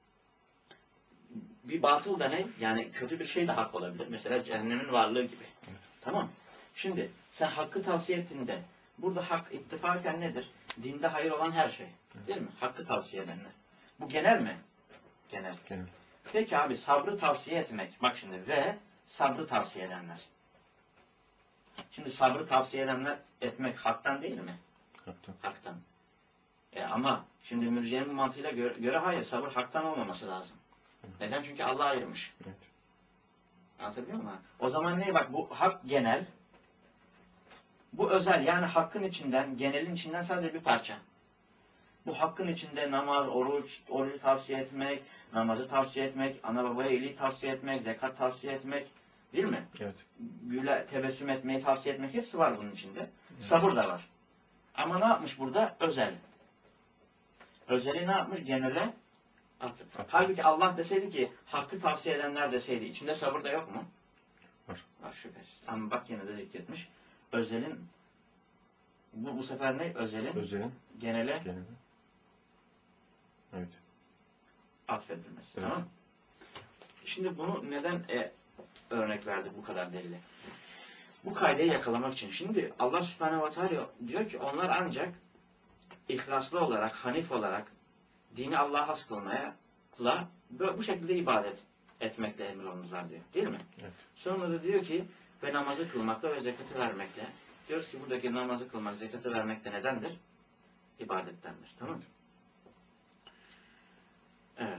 Bir batıl da ne? Yani kötü bir şey de hak olabilir. Mesela cehennemin varlığı gibi. Evet. Tamam. Şimdi sen hakkı tavsiye ettiğinde burada hak ittifaken nedir? Dinde hayır olan her şey. Değil mi? Hakkı tavsiye edenler. Bu genel mi? Genel. Genel. Peki abi sabrı tavsiye etmek. Bak şimdi ve sabrı tavsiye edenler. Şimdi sabrı tavsiye edenler etmek haktan değil mi? Haktan. Haktan. E ama şimdi mürciyenin mantığıyla göre, göre hayır sabır haktan olmaması lazım. Neden? Çünkü Allah ayırmış. Evet. Anlatabiliyor muyum? O zaman ne? Bak bu hak genel. Bu özel. Yani hakkın içinden, genelin içinden sadece bir parça. Bu hakkın içinde namaz, oruç, orucu tavsiye etmek, namazı tavsiye etmek, ana babaya iyiliği tavsiye etmek, zekat tavsiye etmek, değil mi? Evet. Güle tebessüm etmeyi tavsiye etmek hepsi var bunun içinde. Evet. Sabır da var. Ama ne yapmış burada? Özel. Özeli ne yapmış? Genele atmış. Halbuki Allah deseydi ki hakkı tavsiye edenler deseydi içinde sabır da yok mu? Var. Var şüphesiz. Ama bak yine de zikretmiş. Özelin bu, bu sefer ne? Özelin, Özelin genele, geneli. Evet. atfedilmesi. Evet. Tamam mı? Şimdi bunu neden e, örnek verdik bu kadar delili? Bu kaydeyi yakalamak için. Şimdi Allah Subhanahu ve Teala diyor ki onlar ancak ihlaslı olarak, hanif olarak dini Allah'a has kılmaya bu şekilde ibadet etmekle emrolunurlar diyor. Değil mi? Evet. Sonra da diyor ki ve namazı kılmakla ve zekatı vermekle. Diyoruz ki buradaki namazı kılmak, zekatı vermek de nedendir? İbadettendir. Tamam mı? Evet.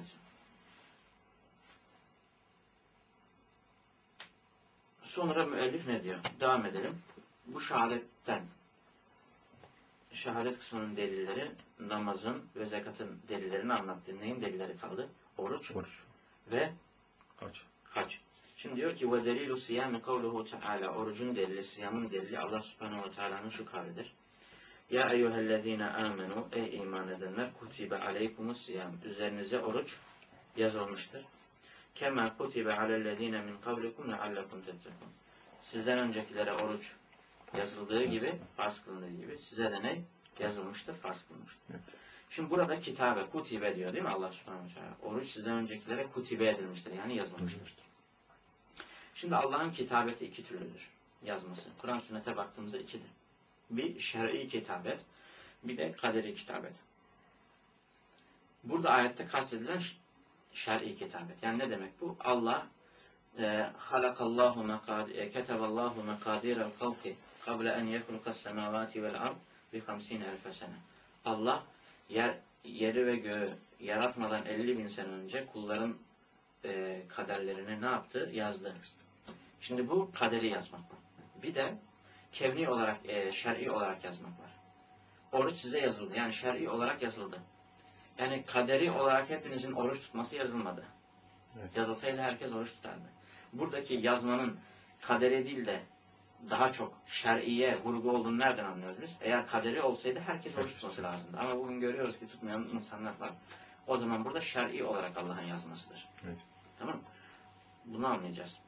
Sonra müellif ne diyor? Devam edelim. Bu şehadetten şehadet kısmının delilleri namazın ve zekatın delillerini anlattı. Neyin delilleri kaldı? Oruç, Oruç. ve Hac. hac. Şimdi diyor ki ve delilu siyami kavluhu teala. Orucun delili, siyamın delili Allah Subhanahu ve Teala'nın şu kavlidir. Ya eyyühellezine amenu ey iman edenler kutibe aleykumus siyam. Üzerinize oruç yazılmıştır. Kema kutibe alellezine min kablikum leallekum tettekun. Sizden öncekilere oruç yazıldığı gibi, farz kılındığı gibi size de ne? Yazılmıştır, farz kılınmıştır. Evet. Şimdi burada kitabe, kutibe diyor değil mi Allah Subhanahu ve Teala? Oruç sizden öncekilere kutibe edilmiştir. Yani yazılmıştır. Şimdi Allah'ın kitabeti iki türlüdür. Yazması. Kur'an sünnete baktığımızda ikidir. Bir şer'i kitabet, bir de kaderi kitabet. Burada ayette kastedilen şer'i kitabet. Yani ne demek bu? Allah halakallahu mekâdir, keteballahu mekâdirel halki kable en yehlukas semâvâti vel ard bi hamsîn elfe sene. Allah yer, yeri ve göğü yaratmadan elli bin sene önce kulların e, kaderlerini ne yaptı? Yazdı. Şimdi bu kaderi yazmak var. Bir de kevni olarak, e, şer'i olarak yazmak var. Oruç size yazıldı. Yani şer'i olarak yazıldı. Yani kaderi olarak hepinizin oruç tutması yazılmadı. Evet. Yazılsaydı herkes oruç tutardı. Buradaki yazmanın kaderi değil de daha çok şer'iye vurgu olduğunu nereden anlıyoruz biz? Eğer kaderi olsaydı herkes oruç tutması lazımdı. Ama bugün görüyoruz ki tutmayan insanlar var. O zaman burada şer'i olarak Allah'ın yazmasıdır. Evet. Tamam mı? Bunu anlayacağız.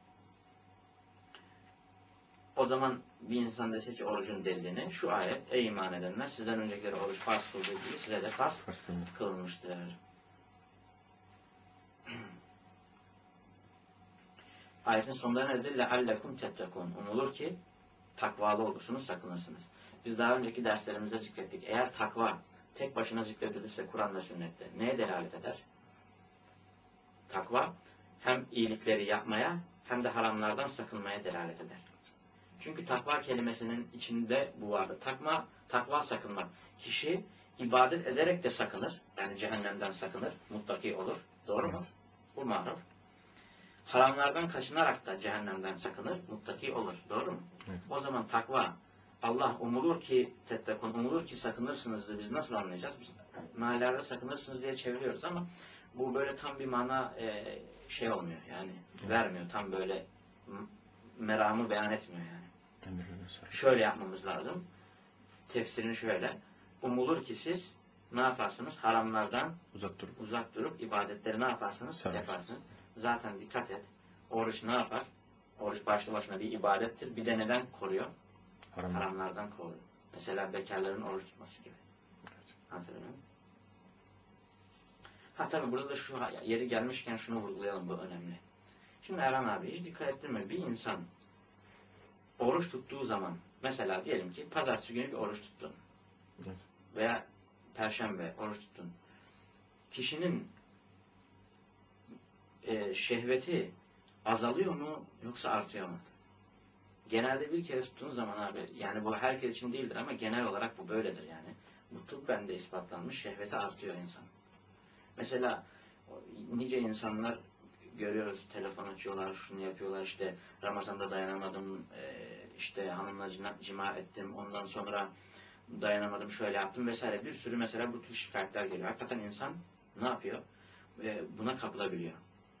O zaman bir insan dese ki orucun delilini şu ayet ey iman edenler sizden öncekileri oruç farz kıldığı gibi size de farz kılınmıştır. Ayetin sonunda nedir? لَعَلَّكُمْ تَتَّقُونَ. Umulur ki takvalı olursunuz, sakınırsınız. Biz daha önceki derslerimizde zikrettik. Eğer takva tek başına zikredilirse Kur'an ve sünnette neye delalet eder? Takva hem iyilikleri yapmaya hem de haramlardan sakınmaya delalet eder. Çünkü takva kelimesinin içinde bu vardır. Takma, takva sakınmak. Kişi ibadet ederek de sakınır. Yani cehennemden sakınır. Muttaki olur. Doğru mu? Bu maruf. Haramlardan kaçınarak da cehennemden sakınır. Muttaki olur. Doğru mu? Evet. O zaman takva Allah umulur ki tettekun, umulur ki sakınırsınız biz nasıl anlayacağız? Biz mahallelerde sakınırsınız diye çeviriyoruz ama bu böyle tam bir mana e, şey olmuyor yani. Evet. Vermiyor. Tam böyle meramı beyan etmiyor yani. Şöyle yapmamız lazım. Tefsirini şöyle. Umulur ki siz ne yaparsınız? Haramlardan uzak durup, uzak durup ibadetleri ne yaparsınız? Sarı. Yaparsınız. Zaten dikkat et. Oruç ne yapar? Oruç başlı başına bir ibadettir. Bir de neden koruyor? Haram. Haramlardan koruyor. Mesela bekarların oruç tutması gibi. Evet. Hatırladın mı? Ha tabi burada da şu yeri gelmişken şunu vurgulayalım, bu önemli. Şimdi Erhan abi hiç dikkat ettin mi? Bir insan oruç tuttuğu zaman mesela diyelim ki pazartesi günü bir oruç tuttun. Evet. veya perşembe oruç tuttun. Kişinin e, şehveti azalıyor mu yoksa artıyor mu? Genelde bir kere tuttuğun zaman abi, yani bu herkes için değildir ama genel olarak bu böyledir yani. Bu tıbben de ispatlanmış, şehveti artıyor insan. Mesela nice insanlar görüyoruz, telefon açıyorlar, şunu yapıyorlar, işte Ramazan'da dayanamadım, işte hanımla cima ettim, ondan sonra dayanamadım, şöyle yaptım vesaire. Bir sürü mesela bu tür şikayetler geliyor. Hakikaten insan ne yapıyor? Ve buna kapılabiliyor.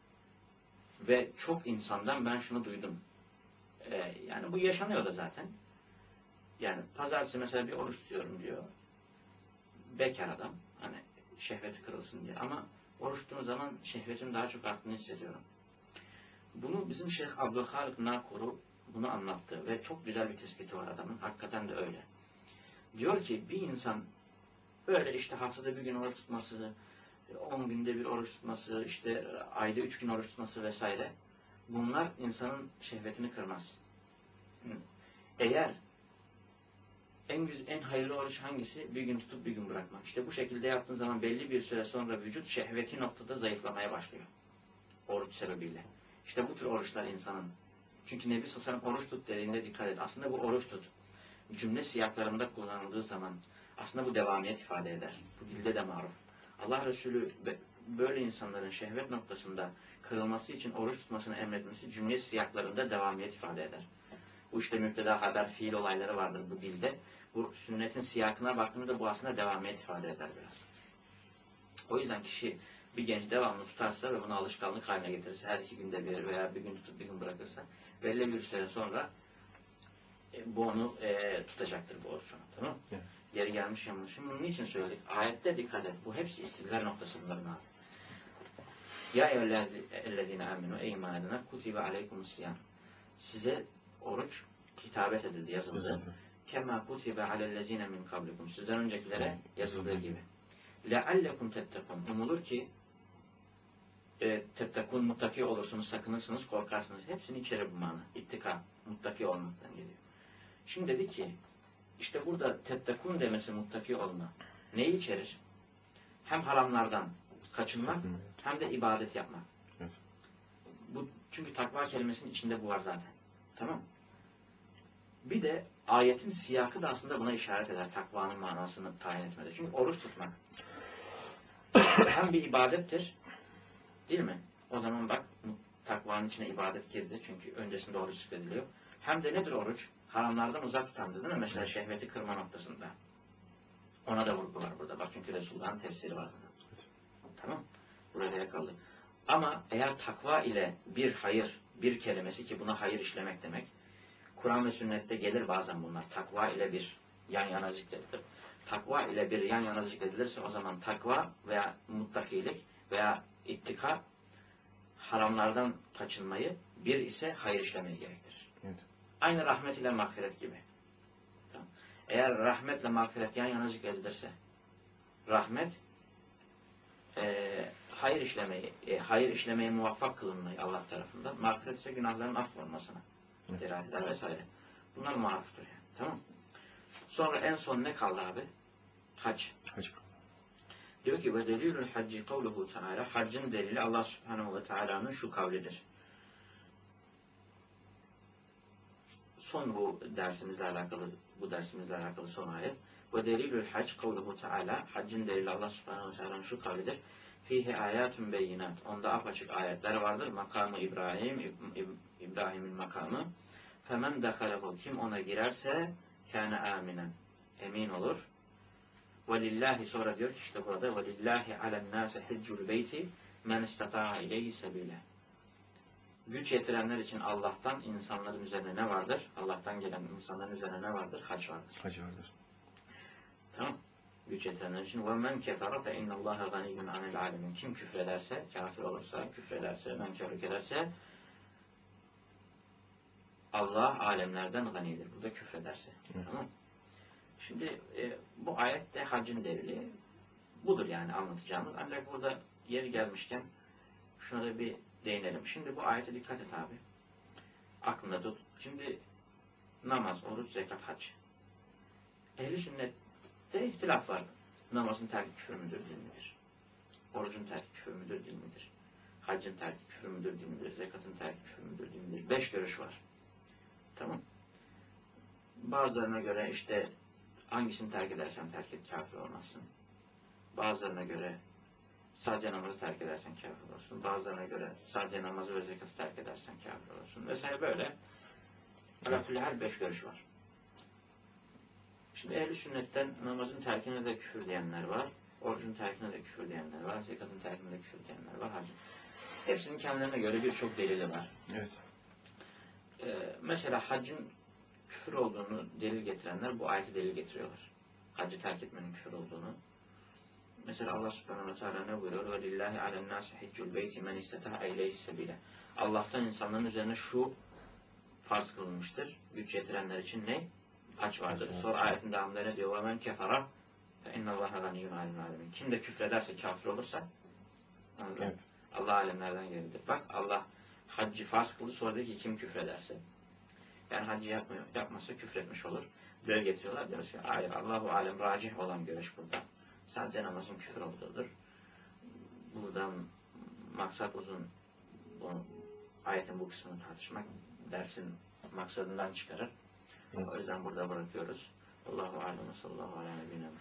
Ve çok insandan ben şunu duydum. Ee, yani bu yaşanıyor da zaten. Yani pazartesi mesela bir oruç tutuyorum diyor. Bekar adam. Hani şehveti kırılsın diye. Ama oruç tuttuğum zaman şehvetin daha çok arttığını hissediyorum. Bunu bizim Şeyh Abdülhalik Nakuru bunu anlattı. Ve çok güzel bir tespiti var adamın. Hakikaten de öyle. Diyor ki bir insan böyle işte haftada bir gün oruç tutması, on günde bir oruç tutması, işte ayda üç gün oruç tutması vesaire, bunlar insanın şehvetini kırmaz. Eğer en güzel, en hayırlı oruç hangisi? Bir gün tutup bir gün bırakmak. İşte bu şekilde yaptığın zaman belli bir süre sonra vücut şehveti noktada zayıflamaya başlıyor. Oruç sebebiyle. İşte bu tür oruçlar insanın. Çünkü Nebi Sallallahu aleyhi ve sellem oruç tut dediğinde dikkat et. Aslında bu oruç tut cümle siyaklarında kullanıldığı zaman aslında bu devamiyet ifade eder. Bu dilde de maruf. Allah Resulü böyle insanların şehvet noktasında kırılması için oruç tutmasını emretmesi cümle siyaklarında devamiyet ifade eder. Bu işte müpteda, haber, fiil olayları vardır bu dilde. Bu sünnetin siyakına baktığımızda bu aslında devamiyet ifade eder biraz. O yüzden kişi bir genç devamlı tutarsa ve bunu alışkanlık haline getirirse, her iki günde bir veya bir gün tutup bir gün bırakırsa belli bir süre sonra e, bu onu e, tutacaktır bu oruç. Tamam mı? Evet. Yeri gelmiş yanlış. Şimdi bunun için söyledik. Ayette dikkat et. Bu hepsi istidlal noktası bunların abi. Ya eyyühellezine aminu ey iman edene kutibe aleykumusiyam. Size oruç kitabet edildi, yazıldı. Kema kutibe alellezine min kablikum. Sizden öncekilere yazıldığı gibi. Leallekum tettekun. Umulur ki e, tettekun, muttaki olursunuz, sakınırsınız, korkarsınız. Hepsini içerir bu mana. İttika, muttaki olmaktan geliyor. Şimdi dedi ki işte burada tettekun demesi muttaki olma. Neyi içerir? Hem haramlardan kaçınmak hem de ibadet yapmak. Evet. Bu, çünkü takva kelimesinin içinde bu var zaten. Tamam. Bir de ayetin siyakı da aslında buna işaret eder. Takvanın manasını tayin etmede. Çünkü oruç tutmak hem bir ibadettir, değil mi? O zaman bak takvanın içine ibadet girdi. Çünkü öncesinde oruç zikrediliyor. Hem de nedir oruç? Haramlardan uzak tutandı, değil mi? Mesela şehveti kırma noktasında. Ona da vurgu var burada. Bak çünkü Resulullah'ın tefsiri var. Tamam. Burada yakaladık. Ama eğer takva ile bir hayır, bir kelimesi ki buna hayır işlemek demek. Kur'an ve sünnette gelir bazen bunlar. Takva ile bir yan yana zikredilir. Takva ile bir yan yana zikredilirse o zaman takva veya muttakilik veya ittika haramlardan kaçınmayı, bir ise hayır işlemeyi gerektirir. Evet. Aynı rahmet ile mağfiret gibi. Tamam. Eğer rahmetle mağfiret yan yana zikredilirse rahmet e, hayır işlemeyi, e, hayır işlemeye muvaffak kılınmayı Allah tarafından, mağfiret ise günahların affolmasına delalet eder vesaire. Bunlar maruftur yani. Tamam. Sonra en son ne kaldı abi? Hac. Hac. Diyor ki ve delilül hacci kavluhu teala. Haccın delili Allah subhanahu ve teala'nın şu kavlidir. Son bu dersimizle alakalı bu dersimizle alakalı son ayet. Ve delilül hac kavluhu teala. Haccın delili Allah subhanahu ve teala'nın şu kavlidir. Fihi ayatun beyinat. Onda apaçık ayetler vardır. Makamı İbrahim, İbrahim'in makamı. Femen dehalehu. Kim ona girerse kâne aminen. Emin olur. Velillahi, sonra diyor ki işte burada velillahi alennâse hiccul beyti men istata'a ileyhi sebîle. Güç yetirenler için Allah'tan insanların üzerine ne vardır? Allah'tan gelen insanların üzerine ne vardır? Hac vardır. Hac vardır. Tamam. Güç yetirenler için وَمَنْ كَفَرَ فَاِنَّ اللّٰهَ غَنِيٌّ عَنِ الْعَالَمِينَ. Kim küfrederse, kafir olursa, küfrederse, menkörlük ederse Allah alemlerden ganidir. Burada küfrederse. Evet. Tamam. Şimdi e, bu ayette haccın delili budur yani anlatacağımız. Ancak burada yeri gelmişken şuna da bir değinelim. Şimdi bu ayete dikkat et abi. Aklında tut. Şimdi namaz, oruç, zekat, hac. Ehl-i sünnet De ihtilaf var. Namazın terki küfür müdür, değil midir? Orucun terki küfür müdür, değil midir? Haccın terki küfür müdür, değil midir? Zekatın terki küfür müdür, değil midir? Beş görüş var. Tamam. Bazılarına göre işte hangisini terk edersen terk et, kafir olmazsın. Bazılarına göre sadece namazı terk edersen kafir olursun. Bazılarına göre sadece namazı ve zekatı terk edersen kafir olursun. Vesaire böyle. Alakülli her beş görüş var. Şimdi ehl-i sünnetten namazın terkine de küfür diyenler var. Orucun terkine de küfür diyenler var. Zekatın terkine de küfür diyenler var. Hacı. Hepsinin kendilerine göre birçok delili var. Evet. Ee, mesela haccın küfür olduğunu delil getirenler bu ayeti delil getiriyorlar. Haccı terk etmenin küfür olduğunu. Mesela Allah subhanahu ve teala ne buyuruyor? وَلِلَّهِ عَلَى النَّاسِ حِجُّ الْبَيْتِ مَنْ اِسْتَتَعَ اَيْلَيْهِ سَبِيلًا Allah'tan insanların üzerine şu farz kılınmıştır. Güç yetirenler için ne? Hac vardır. Sonra ayetin devamında ne diyor? وَمَنْ كَفَرَ فَاِنَّ اللّٰهَ غَنِيٌّ عَلَى الْعَالَمِينَ Kim de küfrederse, kafir olursa Evet. Allah alemlerden geridir. Bak Allah haccı farz kıldı. Sonra dedi ki kim küfrederse. Yani haccı yapmıyor, yapmasa küfretmiş olur. Böyle getiriyorlar. Diyoruz ki hayır Allah-u alem racih olan görüş burada. Sadece namazın küfür olduğudur. Buradan maksat uzun. Bu, ayetin bu kısmını tartışmak dersin maksadından çıkarır. Evet. O yüzden burada bırakıyoruz. Allahu alem ve sallallahu aleyhi ve sellem.